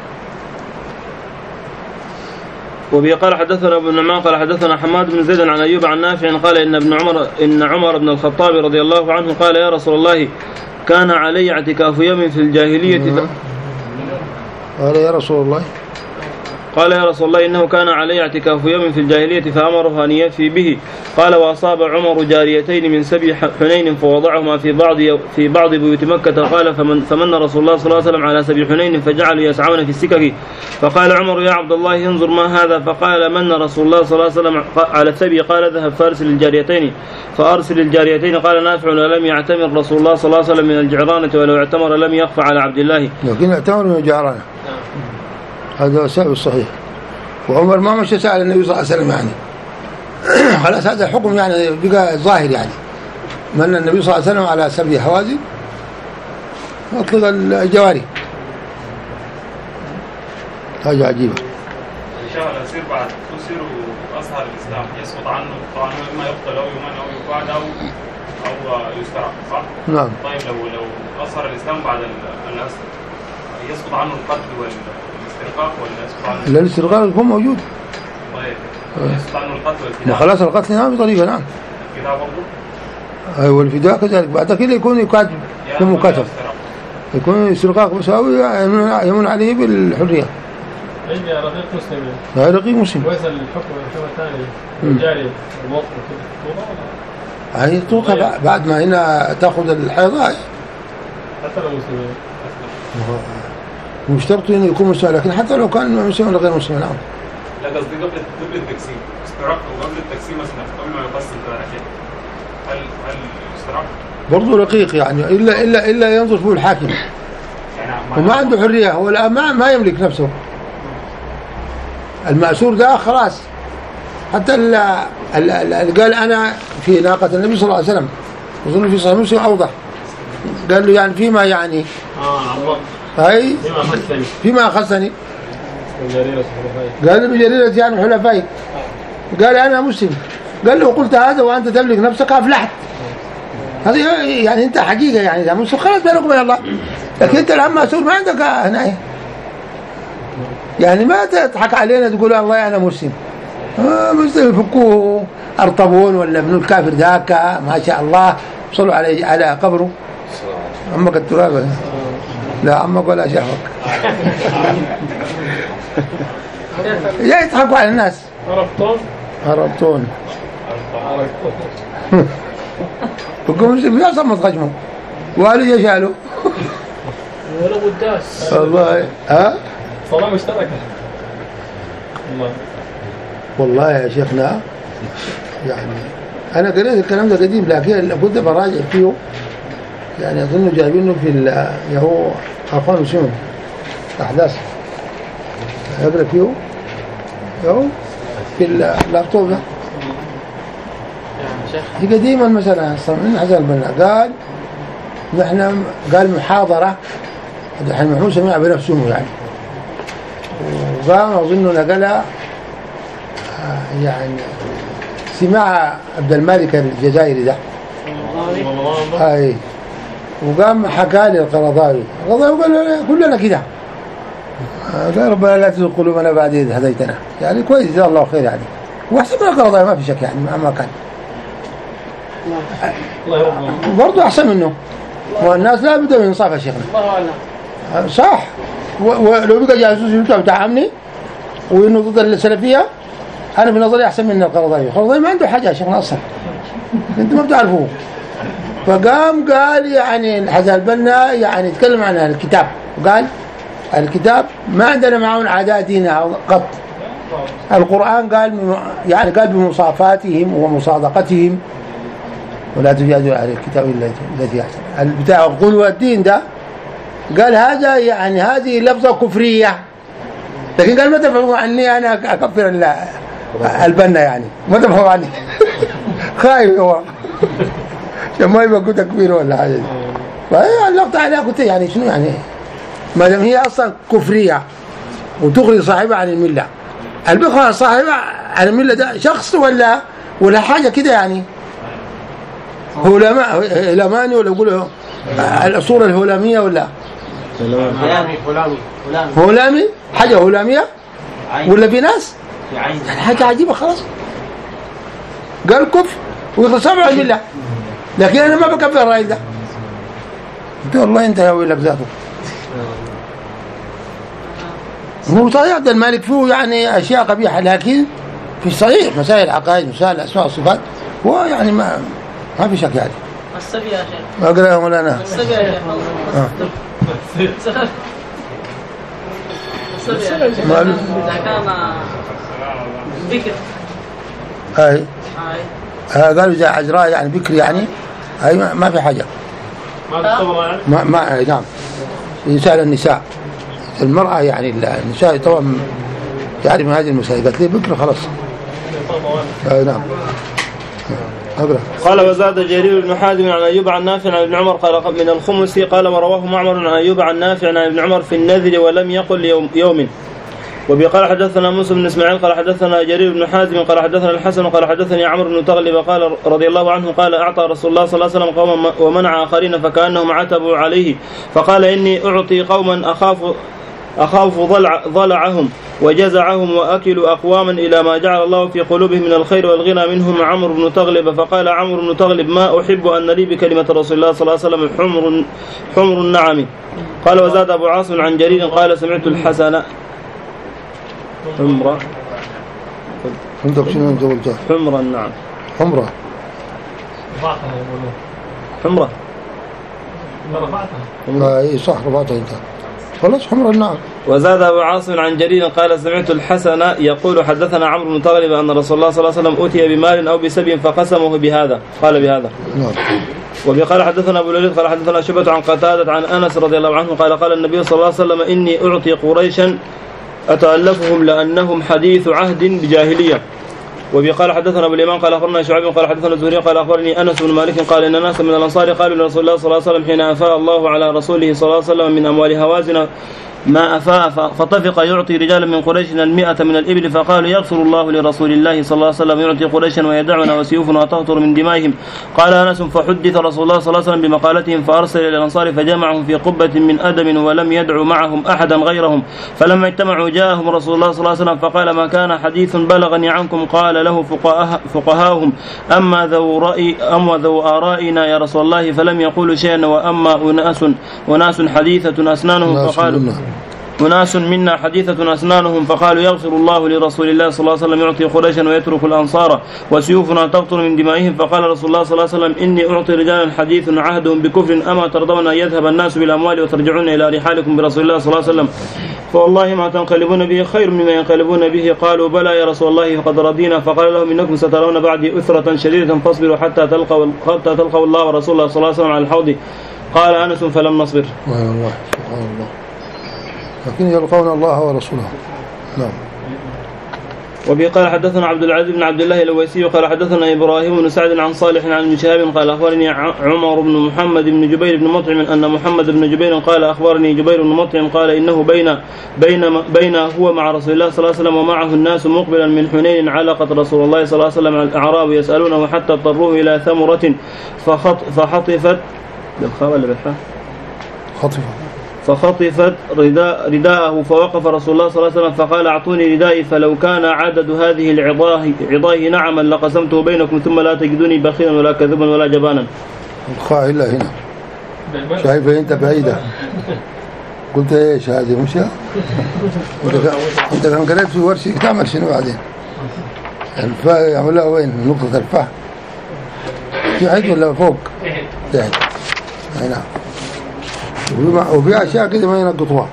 وبه قال حدثنا ابن نعمان قال حدثنا حماد بن زيد عن أيوب عن نافع قال إن ابن عمر إن عمر بن الخطاب رضي الله عنه قال يا رسول الله كان علي اعتكاف يوم في الجاهلية. قال يا رسول الله قال يا رسول الله إنه كان علي اعتكاف يوم في الجاهلية فأمره أن يفي به. قال وأصاب عمر جاريتين من سبي حنين فوضعهما في بعض في بعض بيوت مكة. قال فمن فمن رسول الله صلى الله عليه وسلم على سبي حنين فجعلوا يسعون في السكك. فقال عمر يا عبد الله انظر ما هذا. فقال من رسول الله صلى الله عليه وسلم على السبي. قال اذهب فارسل الجاريتين. فأرسل الجاريتين. قال نافع ولم يعتمر رسول الله صلى الله عليه وسلم من الجعرانة ولو اعتمر لم يخفى على عبد الله. لكن اعتمر من الجعرانة هذا سبب الصحيح. وعمر ما مشى سأل النبي صلى الله عليه وسلم يعني خلاص هذا الحكم يعني بقى ظاهر يعني من النبي صلى الله عليه وسلم على سبي حوازن أطلق الجواري. حاجة عجيبة. إن شاء الله يصير بعد تصير أظهر الإسلام يسقط عنه طبعا إما يقتل أو يمنع أو يقعد أو أو يسترق صح؟ نعم. طيب لو لو أظهر الإسلام بعد الأسر يسقط عنه القتل والاسترقاق ولا يسقط عنه؟ الاسترقاق يكون موجود. طيب يسقط عنه القتل والفداء. ما خلاص القتل نعم بطريقة نعم. الفداء برضه؟ أيوة والفداء كذلك بعد كده يكون يكاتب يكون مكاتب يكون استرقاق مساوي يمن عليه بالحرية. عندي رقيق مسلم. هذا رقيق مسلم. وإذا الحكم الحكم الثاني الجاري الوقت وكذا هي توقع بعد ما هنا تأخذ الحيضة. حتى لو مسلمين. مشترط انه يكون مسلم لكن حتى لو كان مسلم ولا غير مسلم. نعم. لا قصدي قبل قبل التقسيم استرق وقبل التقسيم مثلا قبل ما يقسم كذا هل هل استرق؟ برضه رقيق يعني الا الا الا ينظر فيه الحاكم. يعني وما عنده حرية هو الآن ما ما يملك نفسه. المأسور ده خلاص حتى اللي قال أنا في ناقة النبي صلى الله عليه وسلم أظن في صحيح مسلم أوضح قال له يعني فيما يعني آه عمر هاي فيما أخذتني فيما أخذتني بجريرة حلفائي قال له بجريرة يعني حلفائي قال أنا مسلم قال له قلت هذا وأنت تملك نفسك أفلحت. هذه يعني أنت حقيقة يعني إذا مسلم خلاص بينك وبين الله لكن أنت الآن مأسور ما عندك هنا يعني ما تضحك علينا تقول الله أنا مسلم. آه مسلم يفكوه أرطبون ولا ابن الكافر ذاك ما شاء الله صلوا على على قبره عمك التراب لا عمك ولا شافك يضحكوا على الناس. عرفتون أرطبون فكوا مسلم يا صمت خشمه وقالوا يشالوا ولا قداس والله ها صلاة مشتركة الله والله يا شيخنا يعني أنا قريت الكلام ده قديم لكن كنت براجع فيه يعني أظن جايبينه في يهو أخوان مسلمون أحداث أقرأ فيه يهو في اللابتوب ده هي قديما مثلا من حسن البنا قال نحن قال محاضرة الحين محمود سمعها بنفسه يعني وقام أظن نقلها يعني سمع عبد الملك الجزائري ده هاي وقام حكى لي القرضاوي القرضاوي قال كلنا كده قال ربنا لا تزغ قلوبنا بعد إذ هديتنا يعني كويس جزاه الله خير يعني واحسن من القرضاوي ما في شك يعني ما كان برضه أحسن منه والناس لا بد من إنصاف يا شيخنا الله أعلم صح ولو بقى جاسوس يمتع بتاعمني وإنه ضد السلفية أنا في نظري أحسن من القرضاوي. القرضاوي ما عنده حاجة يا شيخنا أصلا أنت ما بتعرفوه. فقام قال يعني حسن البنا يعني يتكلم عن الكتاب وقال الكتاب ما عندنا معهم عادات دينها قط. القرآن قال يعني قال بمصافاتهم ومصادقتهم ولا تجادلوا على الكتاب التي أحسن البتاع القول الدين ده قال هذا يعني هذه لفظة كفرية لكن قال ما تفهموا عني أنا أكفر البنا يعني ما تفهموا عني خايف هو عشان ما يبقى كنت تكفير ولا حاجة فهي اللقطة عليها قلت يعني شنو يعني ما دام هي أصلا كفرية وتخرج صاحبها عن الملة البخرة صاحبة على الملة ده شخص ولا ولا حاجة كده يعني هولما هلماني ولا يقولوا الأصول الهولامية ولا هولامي هولامي هولامي حاجة هولامية ولا بناس يعني حاجة عجيبة خلاص قال كف ويتصابع الملة لكن أنا ما بكفر الرأي ده انت والله انت يا ويلك ذاته هو صحيح عبد المالك فيه يعني أشياء قبيحة لكن في صحيح مسائل العقائد مسائل الأسماء والصفات هو يعني ما ما في شك يعني السبي يا شيخ أقرأ يا مولانا السبي يا شيخ السبي يا شيخ معلوم. إذا كان ذكر هاي هاي ها قالوا إذا عذراء يعني بكر يعني هاي ما, ما في حاجة ما تصور يعني ما ما أي نعم يسأل النساء المرأة يعني النساء طبعا يعرف من هذه المسائل قالت لي بكر خلاص أي نعم أقرأ قال وزاد جرير بن حازم عن أيوب عن نافع عن ابن عمر قال من الخمس قال ورواه معمر عن أيوب عن نافع عن ابن عمر في النذر ولم يقل يوم, يوم وبقال حدثنا موسى بن اسماعيل قال حدثنا جرير بن حازم قال حدثنا الحسن قال حدثني عمرو بن تغلب قال رضي الله عنه قال أعطى رسول الله صلى الله عليه وسلم قوما ومنع آخرين فكأنهم عتبوا عليه فقال إني أعطي قوما أخاف أخاف ضلع ضلعهم وجزعهم وأكلوا أقواما إلى ما جعل الله في قلوبهم من الخير والغنى منهم عمرو بن تغلب فقال عمرو بن تغلب ما أحب أن لي بكلمة رسول الله صلى الله عليه وسلم حمر حمر النعم. قال وزاد أبو عاصم عن جرير قال سمعت الحسن حمرة عندك شنو انت قلت حمر النعم حمرة رفعتها يقولون حمرة رفعتها اي صح رفعتها انت خلاص حمرة النعم. وزاد أبو عاصم عن جرير قال سمعت الحسن يقول حدثنا عمرو بن تغلب أن رسول الله صلى الله عليه وسلم أتي بمال أو بسبي فقسمه بهذا قال بهذا. نعم. وبقال حدثنا أبو الوليد قال حدثنا شعبة عن قتادة عن أنس رضي الله عنه قال قال النبي صلى الله عليه وسلم إني أعطي قريشا أتألفهم لأنهم حديث عهد بجاهلية. وبقال حدثنا ابو اليمان قال اخبرنا شعيب قال حدثنا الزهري قال اخبرني انس بن مالك قال ان ناسا من الانصار قالوا لرسول الله صلى الله عليه وسلم حين افاء الله على رسوله صلى الله عليه وسلم من اموال هوازن ما افاء فطفق يعطي رجالا من قريش المئة من الابل فقالوا يغفر الله لرسول الله صلى الله عليه وسلم يعطي قريشا ويدعنا وسيوفنا تهطر من دمائهم. قال انس فحدث رسول الله صلى الله عليه وسلم بمقالتهم فارسل الى الانصار فجمعهم في قبة من ادم ولم يدعوا معهم احدا غيرهم فلما اجتمعوا جاءهم رسول الله صلى الله عليه وسلم فقال ما كان حديث بلغني عنكم قال له فقهاء فقهاؤهم اما ذو راي اما ذو ارائنا يا رسول الله فلم يقولوا شيئا واما اناس اناس حديثة اسنانهم فقالوا أناس منا حديثة أسنانهم فقالوا يغفر الله لرسول الله صلى الله عليه وسلم يعطي قريشا ويترك الأنصار وسيوفنا تقطر من دمائهم فقال رسول الله صلى الله عليه وسلم إني أعطي رجالا حديث عهدهم بكفر أما ترضون أن يذهب الناس بالأموال وترجعون إلى رحالكم برسول الله صلى الله عليه وسلم فوالله ما تنقلبون به خير مما ينقلبون به. قالوا بلى يا رسول الله فقد رضينا فقال لهم إنكم سترون بعدي أثرة شديدة فاصبروا حتى تلقوا حتى تلقوا الله ورسوله صلى الله عليه وسلم على الحوض. قال أنس فلم نصبر. سبحان الله سبحان الله لكن يلقون الله ورسوله. نعم. وبه قال حدثنا عبد العزيز بن عبد الله الويسي قال حدثنا إبراهيم بن سعد عن صالح عن ابن شهاب قال أخبرني عمر بن محمد بن جبير بن مطعم أن محمد بن جبير قال أخبرني جبير بن مطعم قال إنه بين بين بين هو مع رسول الله صلى الله عليه وسلم ومعه الناس مقبلا من حنين علقت رسول الله صلى الله عليه وسلم عن الأعراب يسألونه حتى اضطروه إلى ثمرة فخط فحطفت بالخاء ولا بالحاء خطفة فخطفت رداء رداءه فوقف رسول الله صلى الله عليه وسلم فقال أعطوني ردائي فلو كان عدد هذه العظاه عظاه نعما لقسمته بينكم ثم لا تجدوني بخيلا ولا كذبا ولا جبانا. الخاء إلا هنا شايفة أنت بعيدة قلت إيش هذه مش أنت كان قريت في ورشة تعمل شنو بعدين الفاء يعملها وين نقطة الفاء في حيث ولا فوق تحت هنا وفي أشياء كده ما ينقطوها.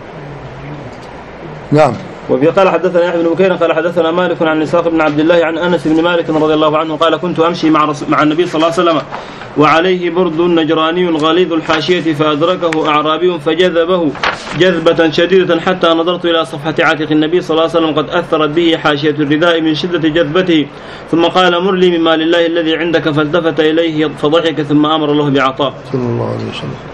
نعم. وفي قال حدثنا يحيى بن بكير قال حدثنا مالك عن إسحاق بن عبد الله عن أنس بن مالك رضي الله عنه قال كنت أمشي مع مع النبي صلى الله عليه وسلم وعليه برد نجراني غليظ الحاشية فأدركه أعرابي فجذبه جذبة شديدة حتى نظرت إلى صفحة عاتق النبي صلى الله عليه وسلم قد أثرت به حاشية الرداء من شدة جذبته ثم قال مر لي من مال الله الذي عندك فالتفت إليه فضحك ثم أمر الله بعطاء. صلى الله عليه وسلم.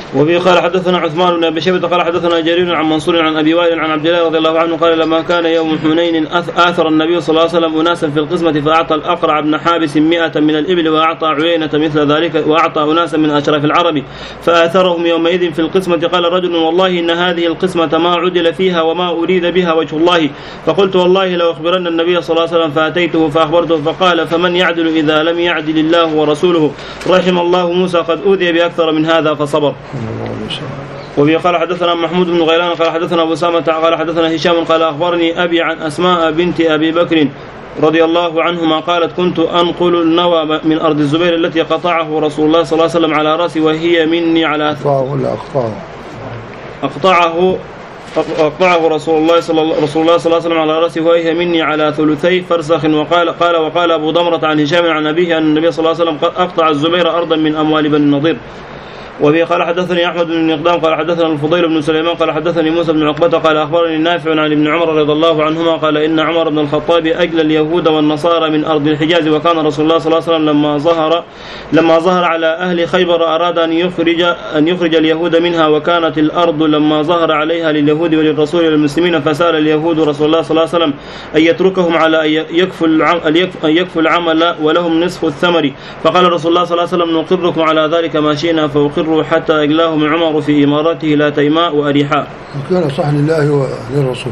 وفي قال حدثنا عثمان بن أبي شيبة قال حدثنا جرير عن منصور عن أبي وائل عن عبد الله رضي الله عنه قال لما كان يوم حنين آثر النبي صلى الله عليه وسلم أناسا في القسمة فأعطى الأقرع بن حابس مئة من الإبل وأعطى عيينة مثل ذلك وأعطى أناسا من أشراف العرب فآثرهم يومئذ في القسمة. قال رجل والله إن هذه القسمة ما عدل فيها وما أريد بها وجه الله. فقلت والله لو أخبرن النبي صلى الله عليه وسلم فأتيته فأخبرته فقال فمن يعدل إذا لم يعدل الله ورسوله رحم الله موسى قد أوذي بأكثر من هذا فصبر. وفي قال حدثنا محمود بن غيلان قال حدثنا أبو أسامة قال حدثنا هشام قال أخبرني أبي عن أسماء بنت أبي بكر رضي الله عنهما قالت كنت أنقل النوى من أرض الزبير التي قطعه رسول الله صلى الله عليه وسلم على رأسي وهي مني على أقطعه أقطعه أقطعه رسول الله صلى الله رسول الله صلى الله عليه وسلم على رأسه وهي مني على ثلثي فرسخ. وقال قال وقال أبو ضمرة عن هشام عن أبيه أن النبي صلى الله عليه وسلم أقطع الزبير أرضا من أموال بني النضير. وفي قال حدثني أحمد بن مقدام قال حدثنا الفضيل بن سليمان قال حدثني موسى بن عقبة قال أخبرني نافع عن ابن عمر رضي الله عنهما قال إن عمر بن الخطاب أجلى اليهود والنصارى من أرض الحجاز وكان رسول الله صلى الله عليه وسلم لما ظهر لما ظهر على أهل خيبر أراد أن يخرج أن يخرج اليهود منها وكانت الأرض لما ظهر عليها لليهود وللرسول والمسلمين فسأل اليهود رسول الله صلى الله عليه وسلم أن يتركهم على أن يكفوا أن يكفوا العمل ولهم نصف الثمر. فقال رسول الله صلى الله عليه وسلم نقركم على ذلك ما شئنا فأقروا حتى أجلاه من عمر في إمارته لا تيماء وأريحاء. كان صح لله وللرسول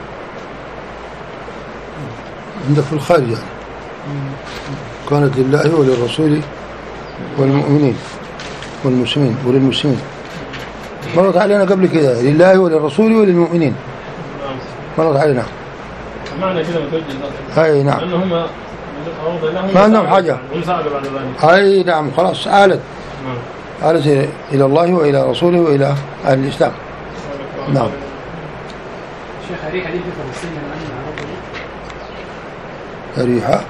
عندك في الخارج يعني كانت لله وللرسول والمؤمنين والمسلمين وللمسلمين. مرت علينا قبل كده لله وللرسول وللمؤمنين مرت علينا معنى كده متوجه أي نعم أنهم ما عندهم حاجة أي نعم خلاص آلت آلت إلى الله وإلى رسوله وإلى أهل الإسلام. نعم شيخ أريحة دي في فلسطين أريحة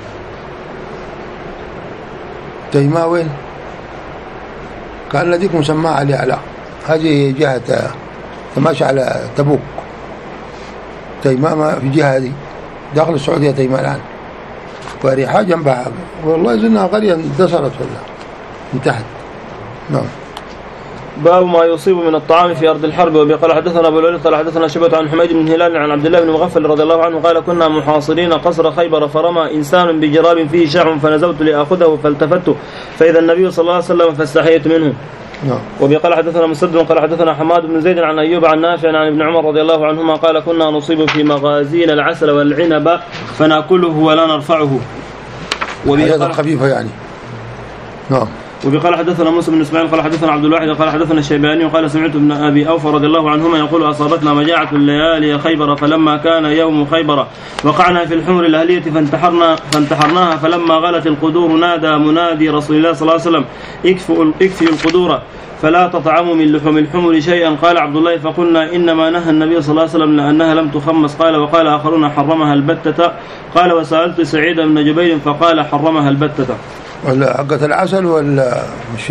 تيماء وين كان لديكم مسمى علي علاء هذه جهة تماشى على تبوك. تيماء في جهة هذه داخل السعودية تيماء الآن وأريحة جنبها والله زلنا قرية اندثرت ولا انتهت. نعم. باب ما يصيب من الطعام في أرض الحرب. وقال حدثنا أبو الوليد قال حدثنا شعبة عن حميد بن هلال عن عبد الله بن مغفل رضي الله عنه قال كنا محاصرين قصر خيبر فرمى إنسان بجراب فيه شعر فنزلت لآخذه فالتفت فإذا النبي صلى الله عليه وسلم فاستحييت منه. نعم. وقال حدثنا مسدد قال حدثنا حماد بن زيد عن أيوب عن نافع عن ابن عمر رضي الله عنهما قال كنا نصيب في مغازين العسل والعنب فنأكله ولا نرفعه. وبهذا الخفيفة يعني. نعم. وقال حدثنا موسى بن اسماعيل قال حدثنا عبد الواحد قال حدثنا الشيباني وقال سمعت ابن ابي اوفى رضي الله عنهما يقول اصابتنا مجاعه الليالي خيبر فلما كان يوم خيبر وقعنا في الحمر الاهليه فانتحرنا فانتحرناها فلما غلت القدور نادى منادي رسول الله صلى الله عليه وسلم اكفوا اكفوا القدور فلا تطعموا من لحوم الحمر شيئا. قال عبد الله فقلنا انما نهى النبي صلى الله عليه وسلم لانها لم تخمس. قال وقال اخرون حرمها البتة. قال وسالت سعيد بن جبير فقال حرمها البتة. ولا حقة العسل ولا مش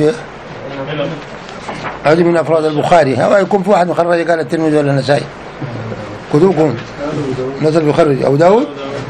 هذه من أفراد البخاري. هو يكون في واحد مخرج قال الترمذي ولا النسائي كتبكم نزل بخرج أو داود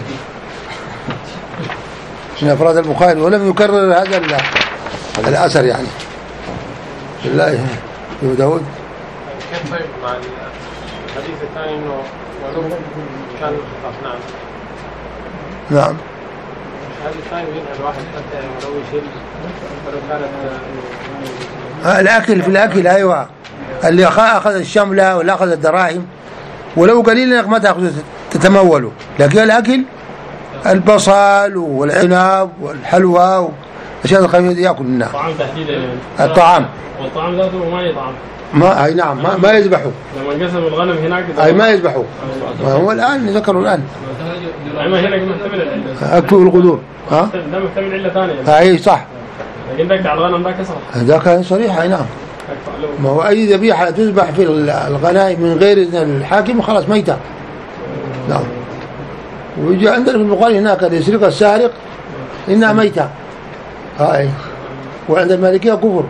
من أفراد البخاري ولم يكرر هذا الأثر يعني بالله في داود. كيف طيب مع الحديث الثاني إنه ولو كان أفنان نعم هذا الثاني ينهى الواحد حتى ولو يشيل ولو كانت آه الأكل في الأكل أيوة اللي أخذ الشملة ولا أخذ الدراهم ولو قليل إنك ما تأخذ تتموله لكن الأكل البصل والعنب والحلوى والأشياء الخفيفة يأكل الناس. الطعام تحديدا يعني. الطعام والطعام ذاته ما يطعم ما أي نعم ما, ما يذبحوا لما قسم الغنم هناك أي ما يذبحوا هو الآن ذكروا الآن ما هناك محتمل العلة أكل القدور ها ده محتمل علة ثانية يعني. أي صح لكن ذاك على الغنم ذاك صح ذاك صريح أي نعم. ما هو أي ذبيحة تذبح في الغنائم من غير إذن الحاكم خلاص ميتة. نعم. ويجي عندنا في البخاري هناك اللي يسرق السارق إنها ميتة هاي وعند المالكية كفر.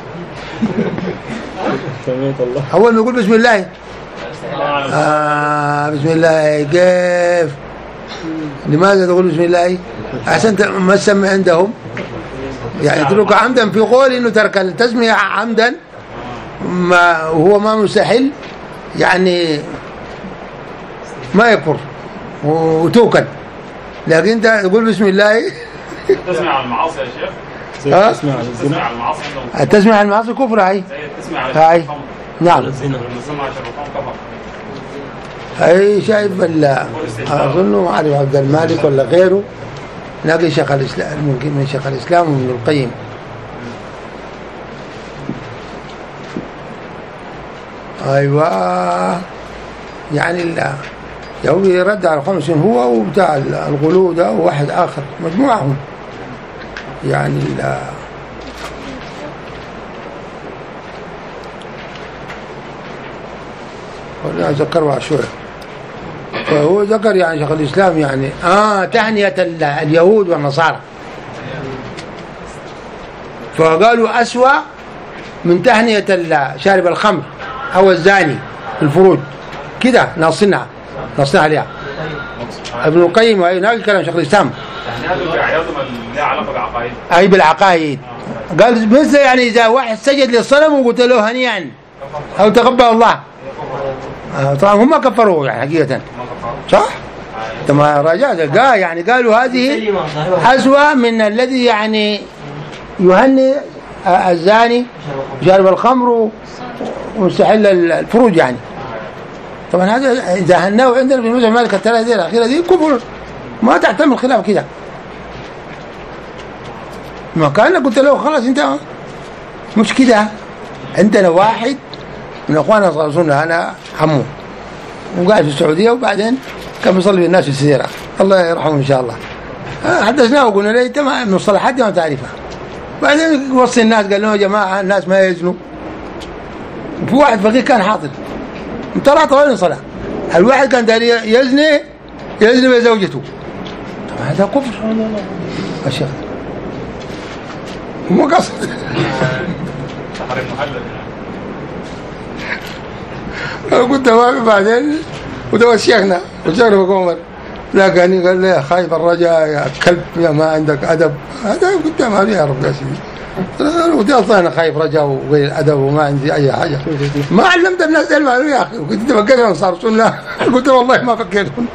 أول ما يقول بسم الله آه بسم الله كيف لماذا تقول بسم الله أحسنت ما تسمي عندهم يعني ترك عمدا في قول إنه ترك التسمية عمدا ما هو ما مستحل يعني ما يكفر وتوكل، لكن انت تقول بسم الله. تسمع على المعاصي يا شيخ؟ ها؟ تسمع على المعاصي عندهم. التسمية على المعاصي كفر. هاي تسمع على هاي الخمر. نعم. لما سمع شرب الخمر كفر. اي شايف اظنه ما اعرف عبد المالك ولا غيره، نلاقي شيخ الاسلام ممكن من شيخ الاسلام وابن القيم. ايوه يعني يهودي يرد على خمس هو وبتاع الغلو ده وواحد اخر مجموعهم يعني لا. ولا ذكروا شوية. فهو ذكر يعني شيخ الإسلام يعني آه تهنئة اليهود والنصارى، فقالوا أسوأ من تهنئة شارب الخمر أو الزاني في الفروج كده. ناصنها ناصنها عليها ابن القيم وأي ناقل كلام شيخ الإسلام. يعني هذا بأعيادهم اللي لها علاقة بعقائد. أي بالعقائد. قال مثل يعني إذا واحد سجد للصنم وقلت له هنيئا أو تقبل الله، طبعا هم كفروه يعني حقيقة صح؟ تمام راجعت قال يعني قالوا هذه أسوأ من الذي يعني يهني الزاني شارب الخمر ومستحل الفروج يعني. طبعا هذا إذا هناه عندنا في المذهب مالك الثلاثة دي الأخيرة دي كفر، ما تعتمد خلاف كده. ما كان قلت له خلاص انت مش كده. عندنا واحد من اخواننا صلى الله عليه وسلم انا عمو وقاعد في السعوديه وبعدين كان بيصلي بالناس في السيره الله يرحمه ان شاء الله. حدثناه وقلنا له انت ما المصطلحات دي ما تعرفها. بعدين وصي الناس قال لهم يا جماعه الناس ما يزنوا. في واحد فقيه كان حاضر طلع طوال صلاه، الواحد كان داري يزني يزني بزوجته. طبعا هذا كفر الشيخ مو قصد. تحريم محلل. قلت ما بعدين وتوشيخنا وشيخنا بقومر لقاني قال لي خايف الرجاء يا كلب يا ما عندك أدب. هذا قلت ما في عرب يا سيدي. قلت أصلا أنا خايف رجاء وغير أدب وما عندي أي حاجة. ما علمت الناس المعلومة يا أخي. قلت تفكرهم صار سنة. قلت والله ما فكرهم.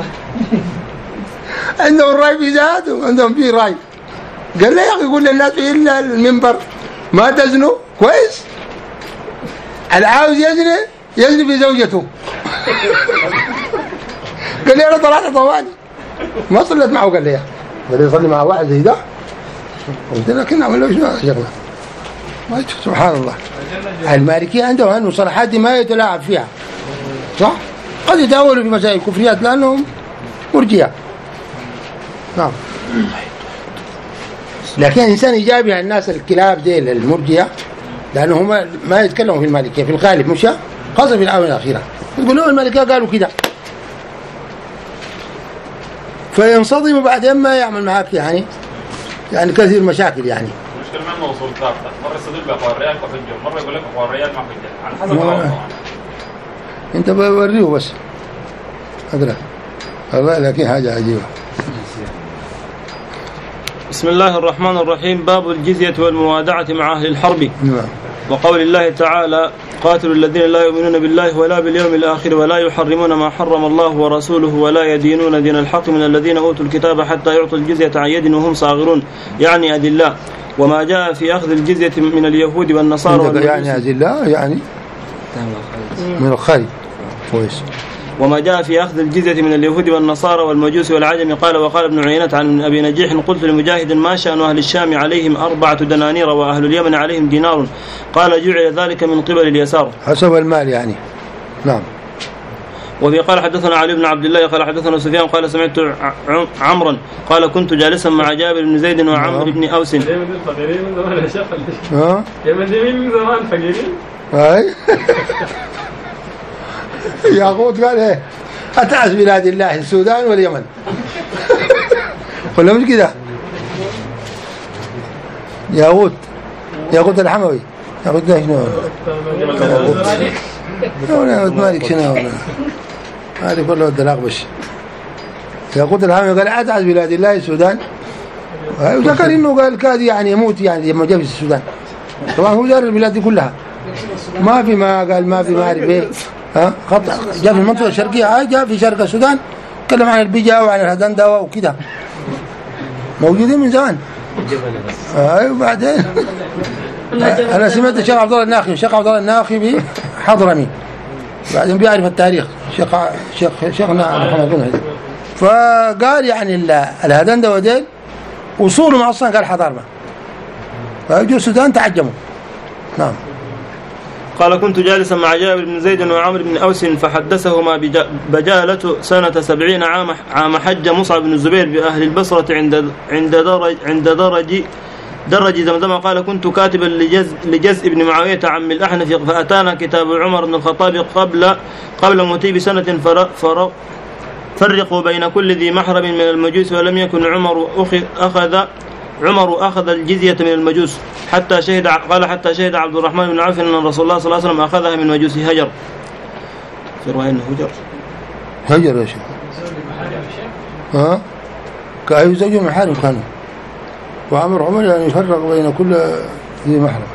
عندهم الرأي في ذات وعندهم فيه رأي. قال لي يا أخي يقول للناس في إلا المنبر ما تزنوا كويس. العاوز يزني يزني في زوجته. قال لي أنا طلعت طوالي ما صليت معه. قال لي قال لي صلي مع واحد زي ده. قلت له كنا عملوا شنو يا شيخنا. سبحان الله. المالكية عندهم أن المصطلحات دي ما يتلاعب فيها صح؟ قد يتأولوا في مسائل الكفريات لأنهم مرجئة. نعم. لكن إنسان إيجابي عن الناس الكلاب دي المرجئة لأنهم ما يتكلموا في المالكية في الغالب مش خاصة في الآونة الأخيرة. يقول لهم المالكية قالوا كده فينصدموا بعدين ما يعمل معاك يعني يعني كثير مشاكل يعني. المشكلة ما موصول ثابتة، مرة يستدل بأقوال الريال كحجة، مرة يقول لك أقوال الريال ما حجة، على حسب الوضع. أنت بوريه بس أدرك والله لكن حاجة عجيبة. بسم الله الرحمن الرحيم. باب الجزية والموادعة مع أهل الحرب. نعم. وقول الله تعالى قاتلوا الذين لا يؤمنون بالله ولا باليوم الآخر ولا يحرمون ما حرم الله ورسوله ولا يدينون دين الحق من الذين أوتوا الكتاب حتى يعطوا الجزية عن يد وهم صاغرون يعني أذلاء. وما جاء في أخذ الجزية من اليهود والنصارى يعني أذلاء يعني من الخير كويس. وما جاء في أخذ الجزية من اليهود والنصارى والمجوس والعجم. قال وقال ابن عيينة عن أبي نجيح قلت لمجاهد ما شأن أهل الشام عليهم أربعة دنانير وأهل اليمن عليهم دينار؟ قال جعل ذلك من قبل اليسار حسب المال يعني. نعم. وفي قال حدثنا علي بن عبد الله قال حدثنا سفيان قال سمعت عمرا قال كنت جالسا مع جابر بن زيد وعمرو بن أوس. ها؟ من زمان فقيرين. هاي. ياقوت قال ايه أتعس بلاد الله السودان واليمن. ولا مش كده؟ ياقوت ياقوت الحموي ياقوت ده شنو؟ ياقوت مالك شنو؟ هذه كله الدلاق بش. ياقوت الحموي قال أتعس بلاد الله السودان. وذكر إنه قال كاد يعني يموت يعني لما جاء في السودان. طبعا هو زار البلاد دي كلها. ما في ما قال ما في ما أعرف إيه ها خط جاء في المنطقة الشرقية هاي جاء في شرق السودان تكلم عن البيجا وعن الهدندة وكذا موجودين من زمان. أي وبعدين أنا سمعت الشيخ عبد الله الناخبي الشيخ عبد الله الناخبي حضرمي بعدين بيعرف التاريخ شيخ شيخ شيخنا محمد بن هدي فقال يعني الهدندة وديل وصولهم أصلا قال حضارنا فأجوا السودان تعجموا. نعم. قال كنت جالسا مع جابر بن زيد وعمر بن أوس فحدثهما بجالة سنة سبعين عام عام حج مصعب بن الزبير بأهل البصرة عند عند درج عند درج درج زمزم قال كنت كاتبا لجز لجز ابن معاوية عم الأحنف فأتانا كتاب عمر بن الخطاب قبل قبل موته بسنة فر فرقوا بين كل ذي محرم من المجوس ولم يكن عمر أخذ عمر أخذ الجزية من المجوس حتى شهد قال حتى شهد عبد الرحمن بن عوف أن رسول الله صلى الله عليه وسلم أخذها من مجوس هجر. في رواية أنه هجر هجر يا شيخ ها كأي زوج محارم كانوا وعمر عمر يعني يفرق بين كل ذي محرم.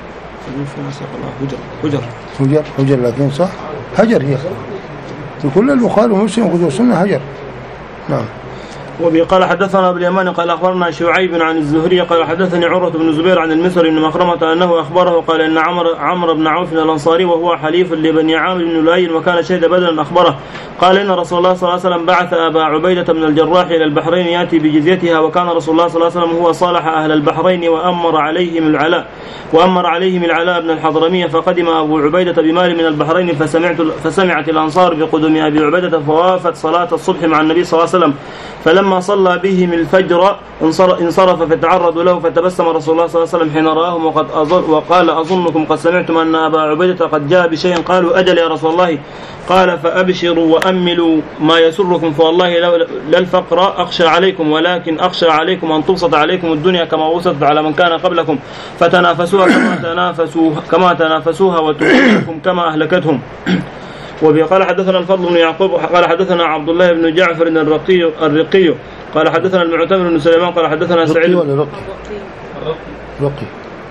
هجر هجر هجر هجر لكن صح هجر هي في كل البخاري ومسلم وكتب السنة هجر. نعم. وبي قال حدثنا ابو اليمان قال اخبرنا شعيب عن الزهري قال حدثني عروة بن الزبير عن المسري بن مخرمة انه اخبره قال ان عمرو عمرو بن عوف الانصاري وهو حليف لبني عامر بن لؤي وكان شهد بدرا اخبره قال ان رسول الله صلى الله عليه وسلم بعث ابا عبيدة بن الجراح الى البحرين ياتي بجزيتها وكان رسول الله صلى الله عليه وسلم هو صالح اهل البحرين وامر عليهم العلاء وامر عليهم العلاء بن الحضرمية فقدم ابو عبيدة بمال من البحرين فسمعت فسمعت الانصار بقدوم ابي عبيدة فوافت صلاة الصبح مع النبي صلى الله عليه وسلم فلما صلى بهم الفجر انصرف فتعرضوا له فتبسم رسول الله صلى الله عليه وسلم حين رآهم وقد أظن وقال أظنكم قد سمعتم أن أبا عبيدة قد جاء بشيء قالوا أجل يا رسول الله قال فأبشروا وأملوا ما يسركم فوالله لا الفقر أخشى عليكم ولكن أخشى عليكم أن تبسط عليكم الدنيا كما بسطت على من كان قبلكم فتنافسوها كما تنافسوها كما تنافسوها وتهلككم كما أهلكتهم. وبي قال حدثنا الفضل بن يعقوب قال حدثنا عبد الله بن جعفر الرقي الرقي قال حدثنا المعتمر بن سليمان قال حدثنا سعيد رقي ولا رقي رقي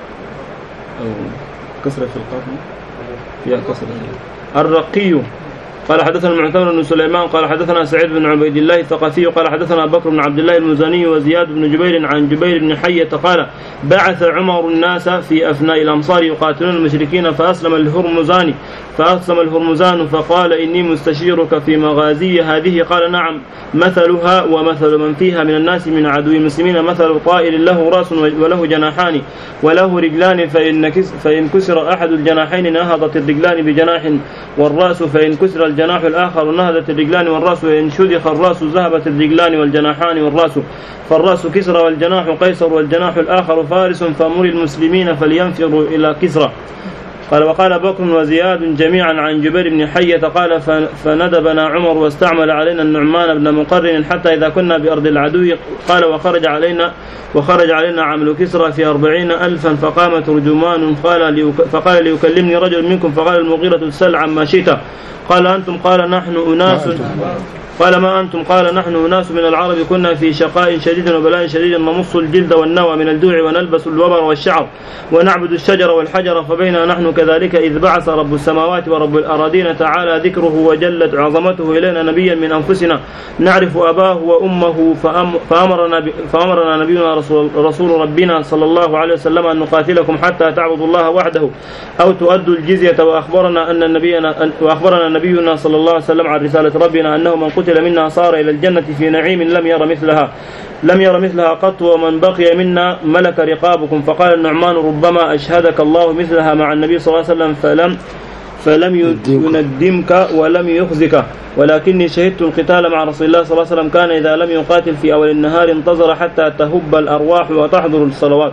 أو كسرة في القاف فيها كسرة الرقي قال حدثنا المعتمر بن سليمان قال حدثنا سعيد بن عبيد الله الثقفي قال حدثنا بكر بن عبد الله المزني وزياد بن جبير عن جبير بن حية قال بعث عمر الناس في أفناء الأمصار يقاتلون المشركين فأسلم الهرمزاني فأسلم الهرمزان فقال إني مستشيرك في مغازي هذه قال نعم مثلها ومثل من فيها من الناس من عدو المسلمين مثل طائر له رأس وله جناحان وله رجلان فإن, فإن كسر أحد الجناحين نهضت الرجلان بجناح والرأس فإن كسر الجناح الآخر نهضت الرجلان والرأس وإن شدخ الرأس ذهبت الرجلان والجناحان والرأس فالرأس كسرى والجناح قيصر والجناح الآخر فارس فأمر المسلمين فلينفروا إلى كسرى. قال وقال بكر وزياد جميعا عن جبير بن حية قال فندبنا عمر واستعمل علينا النعمان بن مقرن حتى إذا كنا بأرض العدو قال وخرج علينا وخرج علينا عمل كسرى في أربعين ألفا فقامت رجمان قال فقال ليكلمني رجل منكم فقال المغيرة سل عما شئت قال أنتم قال نحن أناس قال ما أنتم قال نحن أناس من العرب كنا في شقاء شديد وبلاء شديد نمص الجلد والنوى من الجوع ونلبس الوبر والشعر ونعبد الشجر والحجر فبينا نحن كذلك إذ بعث رب السماوات ورب الأراضين تعالى ذكره وجلت عظمته إلينا نبيا من أنفسنا نعرف أباه وأمه فأمرنا, فأمرنا نبينا رسول, رسول ربنا صلى الله عليه وسلم أن نقاتلكم حتى تعبدوا الله وحده أو تؤدوا الجزية وأخبرنا أن نبينا وأخبرنا نبينا صلى الله عليه وسلم عن رسالة ربنا أنه من قتل منا صار إلى الجنة في نعيم لم ير مثلها لم ير مثلها قط ومن بقي منا ملك رقابكم فقال النعمان ربما أشهدك الله مثلها مع النبي صلى الله عليه وسلم فلم فلم يندمك ولم يخزك ولكني شهدت القتال مع رسول الله صلى الله عليه وسلم كان إذا لم يقاتل في أول النهار انتظر حتى تهب الأرواح وتحضر الصلوات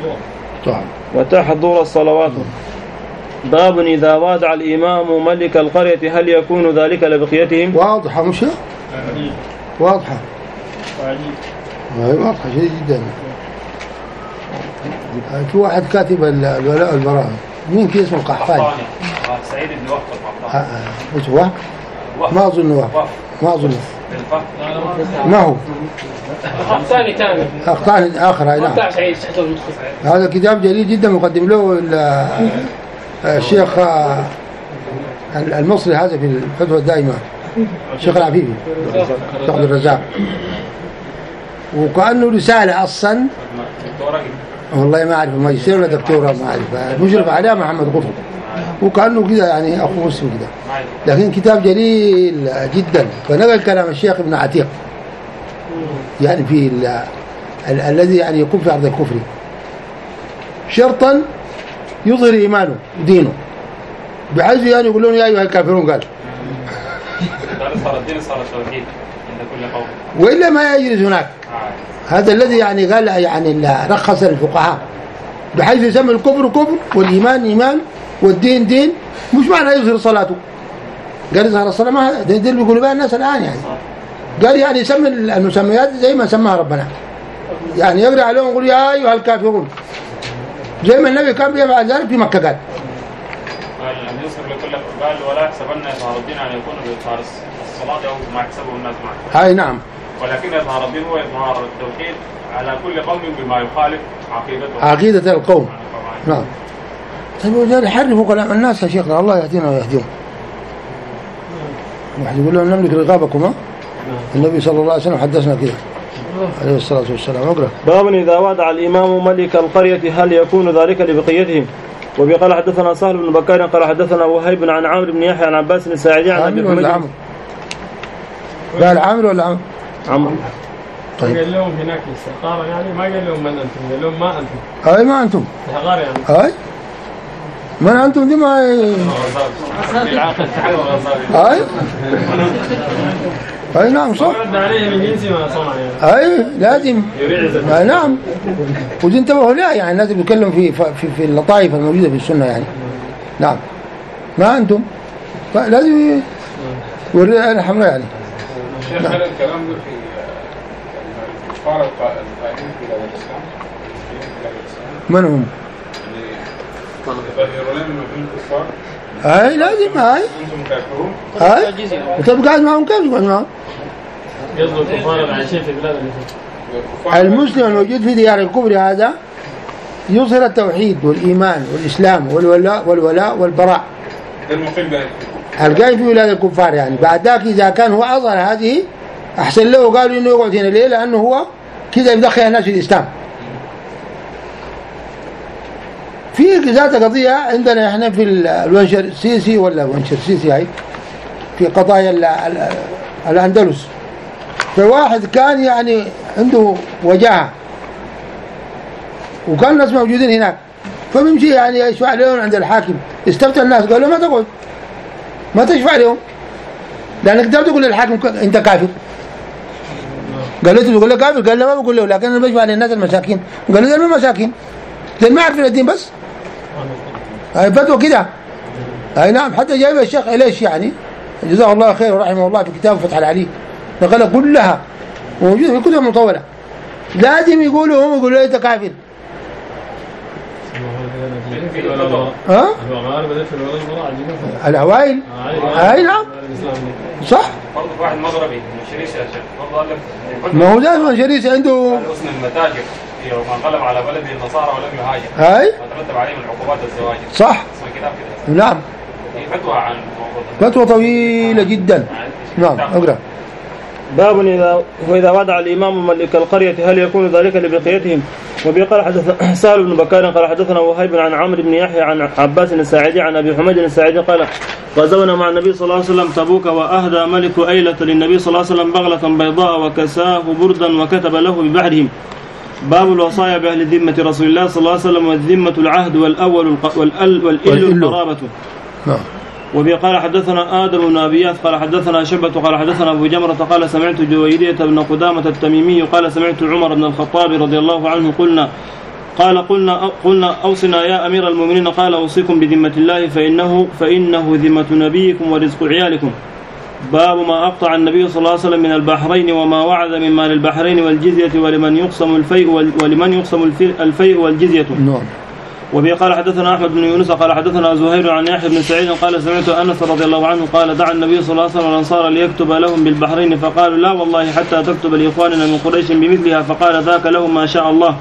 وتحضر الصلوات. باب إذا وادع الإمام ملك القرية هل يكون ذلك لبقيتهم؟ واضحة مش واضحة واضحة شيء جدا. في واحد كاتب الولاء والبراء مين في اسمه القحطاني سعيد بن وهب ايش وهب ما اظن وهب ما اظن ما هو القحطاني ثاني القحطاني اخر. هذا كتاب جليل جدا مقدم له الشيخ المصري هذا في الفتوى الدائمة الشيخ العفيفي الشيخ عبد الرزاق، وكأنه رسالة أصلا والله ما أعرف ماجستير ولا دكتوراه ما أعرف، المشرف عليها محمد قطب، وكأنه كده يعني أخو مسلم كده، لكن كتاب جليل جدا. فنقل كلام الشيخ ابن عتيق يعني في ال ال الذي يعني يكون في أرض الكفر شرطا يظهر إيمانه ودينه، بحيث يعني يقولون يا أيها الكافرون، قال وإلا ما يجلس هناك. هذا الذي يعني قال يعني رخص الفقهاء بحيث يسمى الكفر كفر والإيمان إيمان والدين دين، مش معنى يظهر صلاته، قال يظهر الصلاة ما ده اللي بيقولوا بها الناس الآن يعني، قال يعني يسمي المسميات زي ما سماها ربنا، يعني يقرأ عليهم يقول يا أيها الكافرون زي ما النبي كان بيفعل ذلك في مكة. قال قال أن يصر لكل قال ولا يحسبن يظهر الدين أن يكون بإظهار الصلاة أو ما يحسبه الناس معه. هاي نعم. ولكن يظهر الدين هو إظهار التوحيد على كل قوم بما يخالف عقيدته. عقيدة القوم. نعم. طيب وجاء يحرفوا كلام الناس يا شيخنا، الله يهدينا ويهديهم. واحد يقول لهم نملك رقابكم، ها؟ النبي صلى الله عليه وسلم حدثنا كده عليه الصلاة والسلام. اقرأ. باب إذا وضع الإمام ملك القرية هل يكون ذلك لبقيتهم؟ وبي قال حدثنا سهل بن بكار قال حدثنا وهيب عن عمرو بن يحيى عن عباس بن الساعدي عن أبي حميد. عمرو قال عمرو ولا عمرو؟ عمرو. طيب قال لهم هناك الاستخارة يعني ما قال لهم من أنتم، قال لهم ما أنتم. أي ما أنتم. استخارة يعني. أي من أنتم دي ما أي أي نعم صح. رد عليه من جنس ما صنع يعني. أي لازم. أي نعم. وإذا انتبهوا لا يعني الناس بيتكلم في في في اللطائف الموجودة في السنة يعني. نعم. ما أنتم. لازم يوري الحمراء يعني. شيخ هل الكلام ده في الكفار القائمين في بلاد الإسلام؟ من هم؟ يظهرون من الكفار؟ أي لازم أي. أنتم كافرون؟ أي. طب قاعد معهم كيف يقعد معهم؟ يظهر الكفار العايشين في بلاد المسلم الموجود في ديار الكفر هذا يظهر التوحيد والإيمان والإسلام والولاء والولاء والبراء. المقيم بها. القايم في بلاد الكفار يعني. بعد ذاك إذا كان هو أظهر هذه أحسن له، قالوا إنه يقعد هنا ليه؟ لأنه هو كذا يدخل الناس في الإسلام. في ذات قضية عندنا إحنا في الونشر السيسي ولا الونشر السيسي هاي في قضايا الأندلس، فواحد كان يعني عنده وجاهة وكان الناس موجودين هناك، فبيمشي يعني يشفع لهم عند الحاكم، استفتى الناس قال له ما تقعد ما تشفع لهم لأنك تقدر تقول للحاكم أنت كافر. قال له تقول له كافر؟ قال له ما بقول له، لكن أنا بشفع للناس المساكين. قال له ذل ما مساكين، ذل ما يعرفون الدين بس. هاي فتوى كده. أي نعم. حتى جايب الشيخ إليش يعني جزاه الله خير ورحمه الله في كتاب فتح العلي نقل كلها موجودة في كتب مطولة. لازم يقولوا هم يقولوا أنت كافر. ها؟ الأوائل. أي نعم صح. برضه واحد مغربي شريس يا شيخ برضه قال لك ما هو لازم شريس عنده حسن المتاجر يوم انقلب على بلد النصارى ولم يهاجر. أي وترتب عليه من عقوبات الزواج. صح. اسمه كتاب كده. نعم. في فتوى عن الموضوع. فتوى طويلة جدا. نعم اقرأ. باب إذا وإذا وضع الإمام ملك القرية هل يكون ذلك لبقيتهم؟ وبي قال حدث سهل بن بكار قال حدثنا وهيب عن عمرو بن يحيى عن عباس الساعدي عن أبي حميد الساعدي قال غزونا مع النبي صلى الله عليه وسلم تبوك وأهدى ملك أيلة للنبي صلى الله عليه وسلم بغلة بيضاء وكساه بردا وكتب له ببحرهم. باب الوصايا بأهل ذمة رسول الله صلى الله عليه وسلم والذمة العهد والأول والأل والإل القرابة. نعم. وبي قال حدثنا آدم بن أبياث قال حدثنا شبة قال حدثنا أبو جمرة قال سمعت جويرية بن قدامة التميمي قال سمعت عمر بن الخطاب رضي الله عنه قلنا قال قلنا قلنا أوصنا يا أمير المؤمنين قال أوصيكم بذمة الله فإنه فإنه ذمة نبيكم ورزق عيالكم. باب ما أقطع النبي صلى الله عليه وسلم من البحرين وما وعد من مال البحرين والجزية ولمن يقسم الفيء ولمن يقسم الفيء والجزية. نعم. وبي قال حدثنا أحمد بن يونس قال حدثنا زهير عن يحيى بن سعيد قال سمعت أنس رضي الله عنه قال دعا النبي صلى الله عليه وسلم الأنصار ليكتب لهم بالبحرين فقالوا لا والله حتى تكتب لإخواننا من قريش بمثلها فقال ذاك لهم ما شاء الله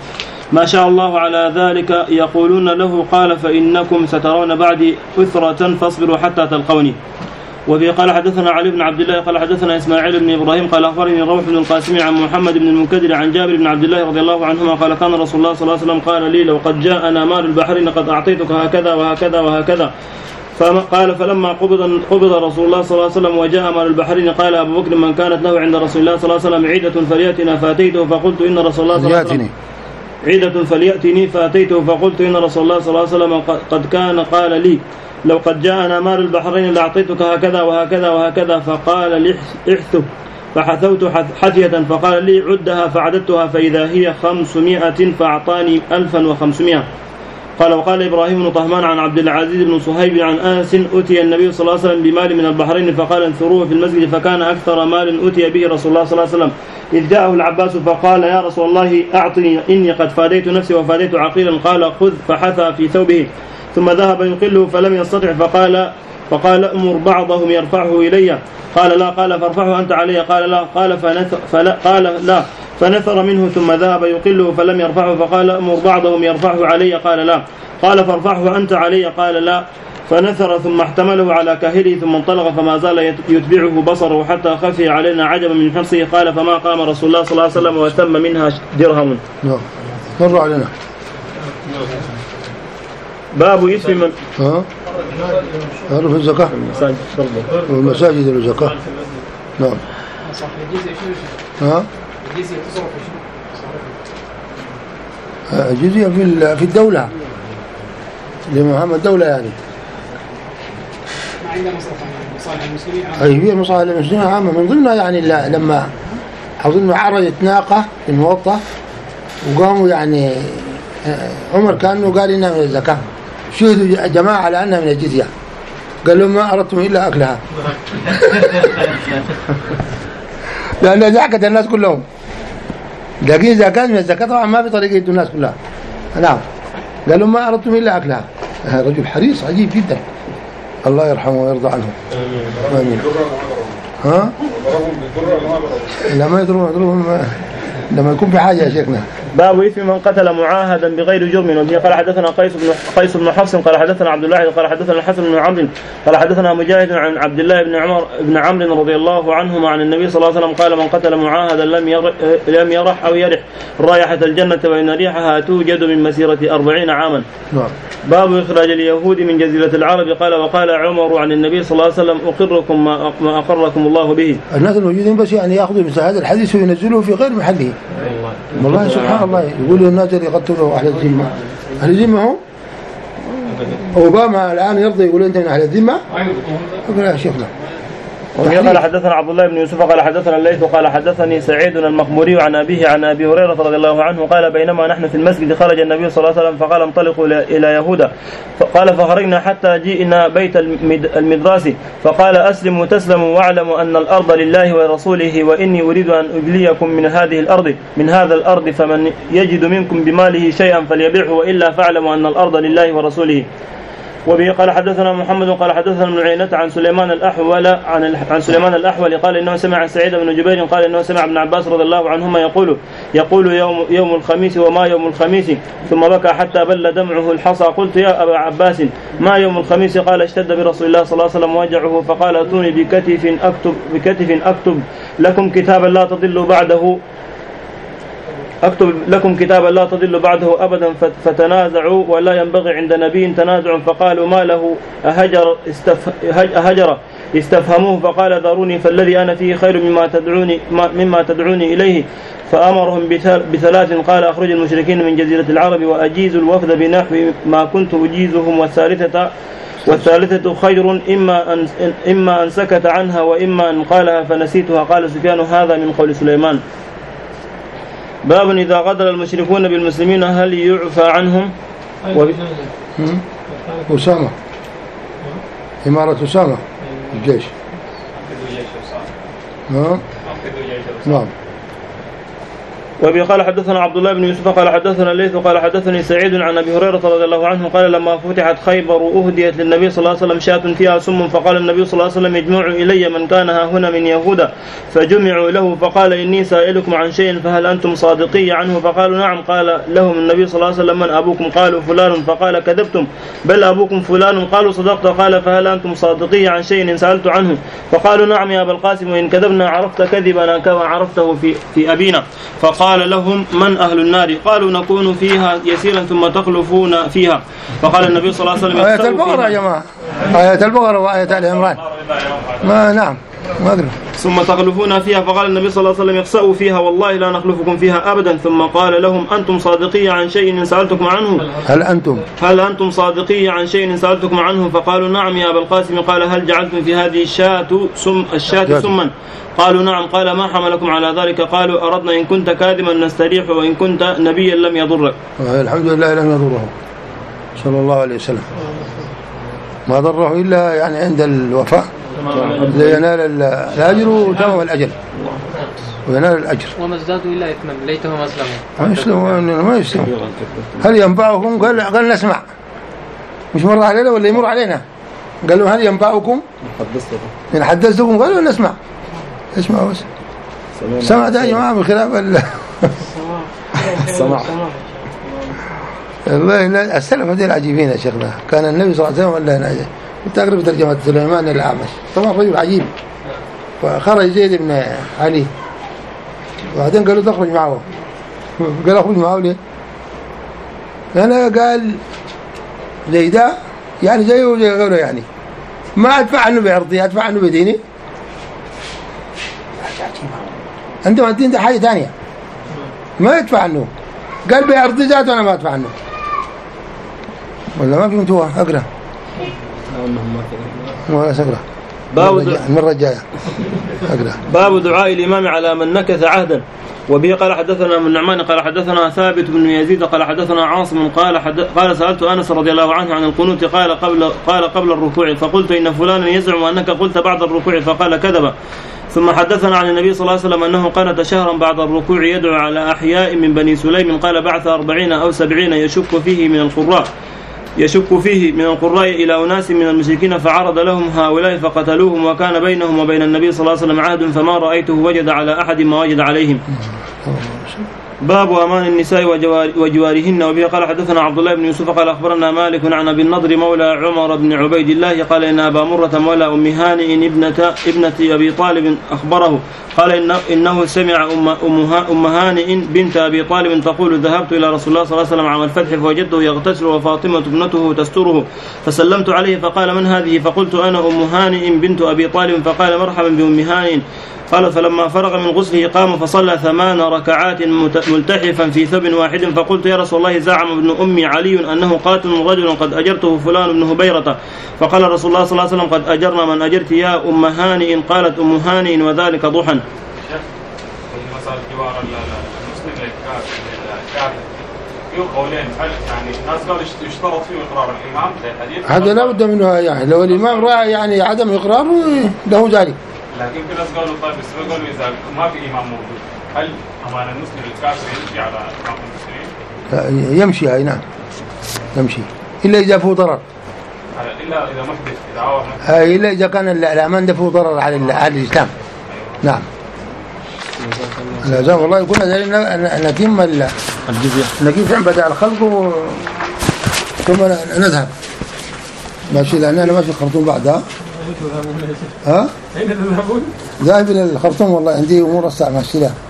ما شاء الله على ذلك يقولون له قال فإنكم سترون بعدي أثرة فاصبروا حتى تلقوني. وفي قال حدثنا علي بن عبد الله قال حدثنا إسماعيل بن إبراهيم قال أخبرني روح بن القاسم عن محمد بن المنكدر عن جابر بن عبد الله رضي الله عنهما قال كان رسول الله صلى الله عليه وسلم قال لي لو قد جاءنا مال البحرين قد أعطيتك هكذا وهكذا وهكذا. قال فلما قبض قبض رسول الله صلى الله عليه وسلم وجاء مال البحرين قال أبو بكر من كانت له عند رسول الله صلى الله عليه وسلم عيدة فليأتنا فأتيته فقلت إن رسول الله صلى الله عليه وسلم عيدة فليأتني فأتيته فقلت إن رسول الله صلى الله عليه وسلم قد كان قال لي لو قد جاءنا مال البحرين لأعطيتك هكذا وهكذا وهكذا. فقال لي احثه فحثوت حثية فقال لي عدها فعددتها فإذا هي خمسمائة فأعطاني ألفا وخمسمائة. قال وقال إبراهيم بن طهمان عن عبد العزيز بن صهيب عن أنس أتي النبي صلى الله عليه وسلم بمال من البحرين فقال انثروه في المسجد فكان أكثر مال أتي به رسول الله صلى الله عليه وسلم. إذ جاءه العباس فقال يا رسول الله أعطني إني قد فاديت نفسي وفاديت عقيلا. قال خذ فحثى في ثوبه ثم ذهب يقله فلم يستطع فقال فقال أمر بعضهم يرفعه إلي. قال لا. قال فارفعه أنت علي. قال لا. قال فنثر فلا قال لا فنثر منه ثم ذهب يقله فلم يرفعه فقال أمر بعضهم يرفعه علي. قال لا. قال فارفعه أنت علي. قال لا فنثر ثم احتمله على كاهله ثم انطلق فما زال يتبعه بصره حتى خفي علينا عجبا من حرصه. قال فما قام رسول الله صلى الله عليه وسلم وتم منها درهم. مر علينا باب إثم من ها عرف الزكاة والمساجد الزكاة. نعم. ها الجزية في في الدولة لمحمد دولة يعني ما عندنا مصالح المسلمين. أي هي مصالح المسلمين عامة من ضمنها يعني لما أظن عرضت ناقة الموطة وقاموا يعني عمر كانوا قال إنها من الزكاة شهدوا جماعة على أنها من الجزية قال لهم ما أردتم إلا أكلها لأن زكاة الناس كلهم لكن إذا كان من الزكاة طبعا ما في طريقة يدوا الناس كلها. نعم قال لهم ما أردتم إلا أكلها. رجل حريص عجيب جدا الله يرحمه ويرضى عنه. آمين. ها لا ما يضربون يضربون لما يكون في حاجة يا شيخنا. باب إثم من قتل معاهدا بغير جرم. وفيه قال حدثنا قيس بن قيس بن حفص قال حدثنا عبد الله قال حدثنا الحسن بن عمرو قال حدثنا مجاهد عن عبد الله بن عمر بن عمرو رضي الله عنهما عن النبي صلى الله عليه وسلم قال من قتل معاهدا لم يرح لم يرح أو يرح رائحة الجنة وإن ريحها توجد من مسيرة أربعين عاما. باب إخراج اليهود من جزيرة العرب. قال وقال عمر عن النبي صلى الله عليه وسلم أقركم ما أقركم الله به. الناس الموجودين بس يعني يأخذوا مثل هذا الحديث وينزلوه في غير محله. والله سبحان الله يقولوا الناس اللي يقتلوا أهل الذمة. أهل الذمة هو أوباما الآن يرضى يقول أنت من أهل الذمة. أقول يا شيخنا. قال حدثنا عبد الله بن يوسف قال حدثنا الليث قال حدثني سعيد المخموري عن أبيه عن أبي هريرة رضي الله عنه قال بينما نحن في المسجد خرج النبي صلى الله عليه وسلم فقال انطلقوا إلى يهودا. فقال فخرجنا حتى جئنا بيت المدراس فقال أسلموا تسلموا واعلموا أن الأرض لله ورسوله وإني أريد أن أجليكم من هذه الأرض من هذا الأرض فمن يجد منكم بماله شيئا فليبيعه وإلا فاعلموا أن الأرض لله ورسوله. وبه قال حدثنا محمد قال حدثنا ابن عيينة عن سليمان الأحول عن عن سليمان الأحول قال إنه سمع سعيد بن جبير قال إنه سمع ابن عباس رضي الله عنهما يقول يقول يوم يوم الخميس وما يوم الخميس ثم بكى حتى بل دمعه الحصى. قلت يا أبا عباس ما يوم الخميس؟ قال اشتد برسول الله صلى الله عليه وسلم وجعه فقال اتوني بكتف أكتب بكتف أكتب لكم كتابا لا تضلوا بعده أكتب لكم كتابا لا تضل بعده أبدا فتنازعوا ولا ينبغي عند نبي تنازع. فقالوا ما له أهجر, استف... أهجر استفهموه فقال ذروني فالذي أنا فيه خير مما تدعوني, مما تدعوني إليه. فأمرهم بثلاث قال أخرج المشركين من جزيرة العرب وأجيز الوفد بنحو ما كنت أجيزهم والثالثة والثالثة خير إما أن, إما أن سكت عنها وإما أن قالها فنسيتها. قال سفيان هذا من قول سليمان. باب إذا غدر المشركون بالمسلمين هل يعفى عنهم؟ و... أسامة إمارة أسامة الجيش. نعم وبه قال حدثنا عبد الله بن يوسف قال حدثنا الليث قال حدثني سعيد عن أبي هريرة رضي الله عنه قال لما فتحت خيبر أهديت للنبي صلى الله عليه وسلم شاة فيها سم فقال النبي صلى الله عليه وسلم اجمعوا إلي من كان ها هنا من يهوذا فجمعوا له فقال إني سائلكم عن شيء فهل أنتم صادقي عنه فقالوا نعم قال لهم النبي صلى الله عليه وسلم من أبوكم قالوا فلان فقال كذبتم بل أبوكم فلان قالوا صدقت قال فهل أنتم صادقي عن شيء إن سألت عنه فقالوا نعم يا أبا القاسم وإن كذبنا عرفت كذبنا كما عرفته في, في أبينا فقال لهم من أهل النار قالوا نكون فيها يسيرا ثم تخلفون فيها فقال النبي صلى الله عليه وسلم آية البقرة يا جماعة آية البقرة وآية آل عمران ما نعم ما أدري ثم تخلفون فيها فقال النبي صلى الله عليه وسلم اخسأوا فيها والله لا نخلفكم فيها أبدا ثم قال لهم أنتم صادقي عن شيء إن سألتكم عنه هل أنتم هل أنتم صادقي عن شيء إن سألتكم عنه فقالوا نعم يا أبا القاسم قال هل جعلتم في هذه الشاة سم الشاة سما قالوا نعم قال ما حملكم على ذلك قالوا أردنا إن كنت كاذبا نستريح وإن كنت نبيا لم يضرك الحمد لله لم يضره صلى الله عليه وسلم ما ضره إلا يعني عند الوفاء لينال الأجر وتمام الأجل وينال الأجر وما ازدادوا إلا إثما ليتهم أسلموا ما يسلموا ما يسلموا هل ينفعكم قال قال نسمع مش مر علينا ولا يمر علينا قالوا هل ينفعكم إن حدثتكم قالوا نسمع اسمع بس سمع ده يا جماعة بخلاف السمع والله السلف هذول عجيبين يا شيخنا كان النبي صلى الله عليه وسلم ولا ناجي تقرب ترجمة سليمان الأعمش طبعا رجل عجيب فخرج زيد بن علي وبعدين قالوا تخرج معه قال أخرج معه ليه أنا قال زي ده يعني زيه وزي غيره يعني ما أدفع عنه بعرضي أدفع عنه بديني أنت ما الدين ده حاجة ثانية ما يدفع عنه قال بعرضي ذاته أنا ما أدفع عنه ولا ما في متوه أقرأ ولا سقرأ المرة الجاية أقرأ باب دعاء الإمام على من نكث عهدا وبه قال حدثنا من نعمان قال حدثنا ثابت بن يزيد قال حدثنا عاصم قال حد... قال سألت أنس رضي الله عنه عن القنوت قال قبل قال قبل الركوع فقلت إن فلانا يزعم أنك قلت بعد الركوع فقال كذب ثم حدثنا عن النبي صلى الله عليه وسلم أنه قنت شهرا بعد الركوع يدعو على أحياء من بني سليم قال بعث أربعين أو سبعين يشك فيه من القراء يشك فيه من القراء إلى أناس من المشركين فعرض لهم هؤلاء فقتلوهم وكان بينهم وبين النبي صلى الله عليه وسلم عهد فما رأيته وجد على أحد ما وجد عليهم. باب أمان النساء وجوارهن وبه قال حدثنا عبد الله بن يوسف قال أخبرنا مالك عن أبي النضر مولى عمر بن عبيد الله قال إن أبا مرة مولى أم هانئ ابنة ابنة أبي طالب أخبره قال إن إنه سمع أم أم هانئ بنت أبي طالب تقول ذهبت إلى رسول الله صلى الله عليه وسلم عام الفتح فوجدته يغتسل وفاطمة ابنته تستره فسلمت عليه فقال من هذه فقلت أنا أم هانئ بنت أبي طالب فقال مرحبا بأم هانئ قال فلما فرغ من غسله قام فصلى ثمان ركعات ملتحفا في ثوب واحد فقلت يا رسول الله زعم ابن أمي علي أنه قاتل رجل قد أجرته فلان بن هبيرة فقال رسول الله صلى الله عليه وسلم قد أجرنا من أجرت يا أم هانئ قالت أم هانئ وذلك ضحى. قولين هل يعني الناس قالوا يشترط فيه إقرار الإمام زي الحديث هذا لا بد منه يعني لو الإمام رأى يعني عدم إقراره له ذلك لكن في ناس قالوا طيب بس قالوا إذا ما في إمام موجود هل أمان المسلم الكافر يمشي على إمام المسلمين؟ يمشي أي نعم يمشي إلا إذا فيه ضرر إلا إذا محدث إذا عور محدث إلا إذا كان الأمان ده فيه ضرر على الإسلام نعم. لا والله يقولنا ذلك نتم الجزية نجيب بدأ الخلق ثم نذهب ماشي لأن أنا ماشي الخرطوم بعدها ها؟ ذاهب إلى الخرطوم والله عندي أمور الساعة ماشي لها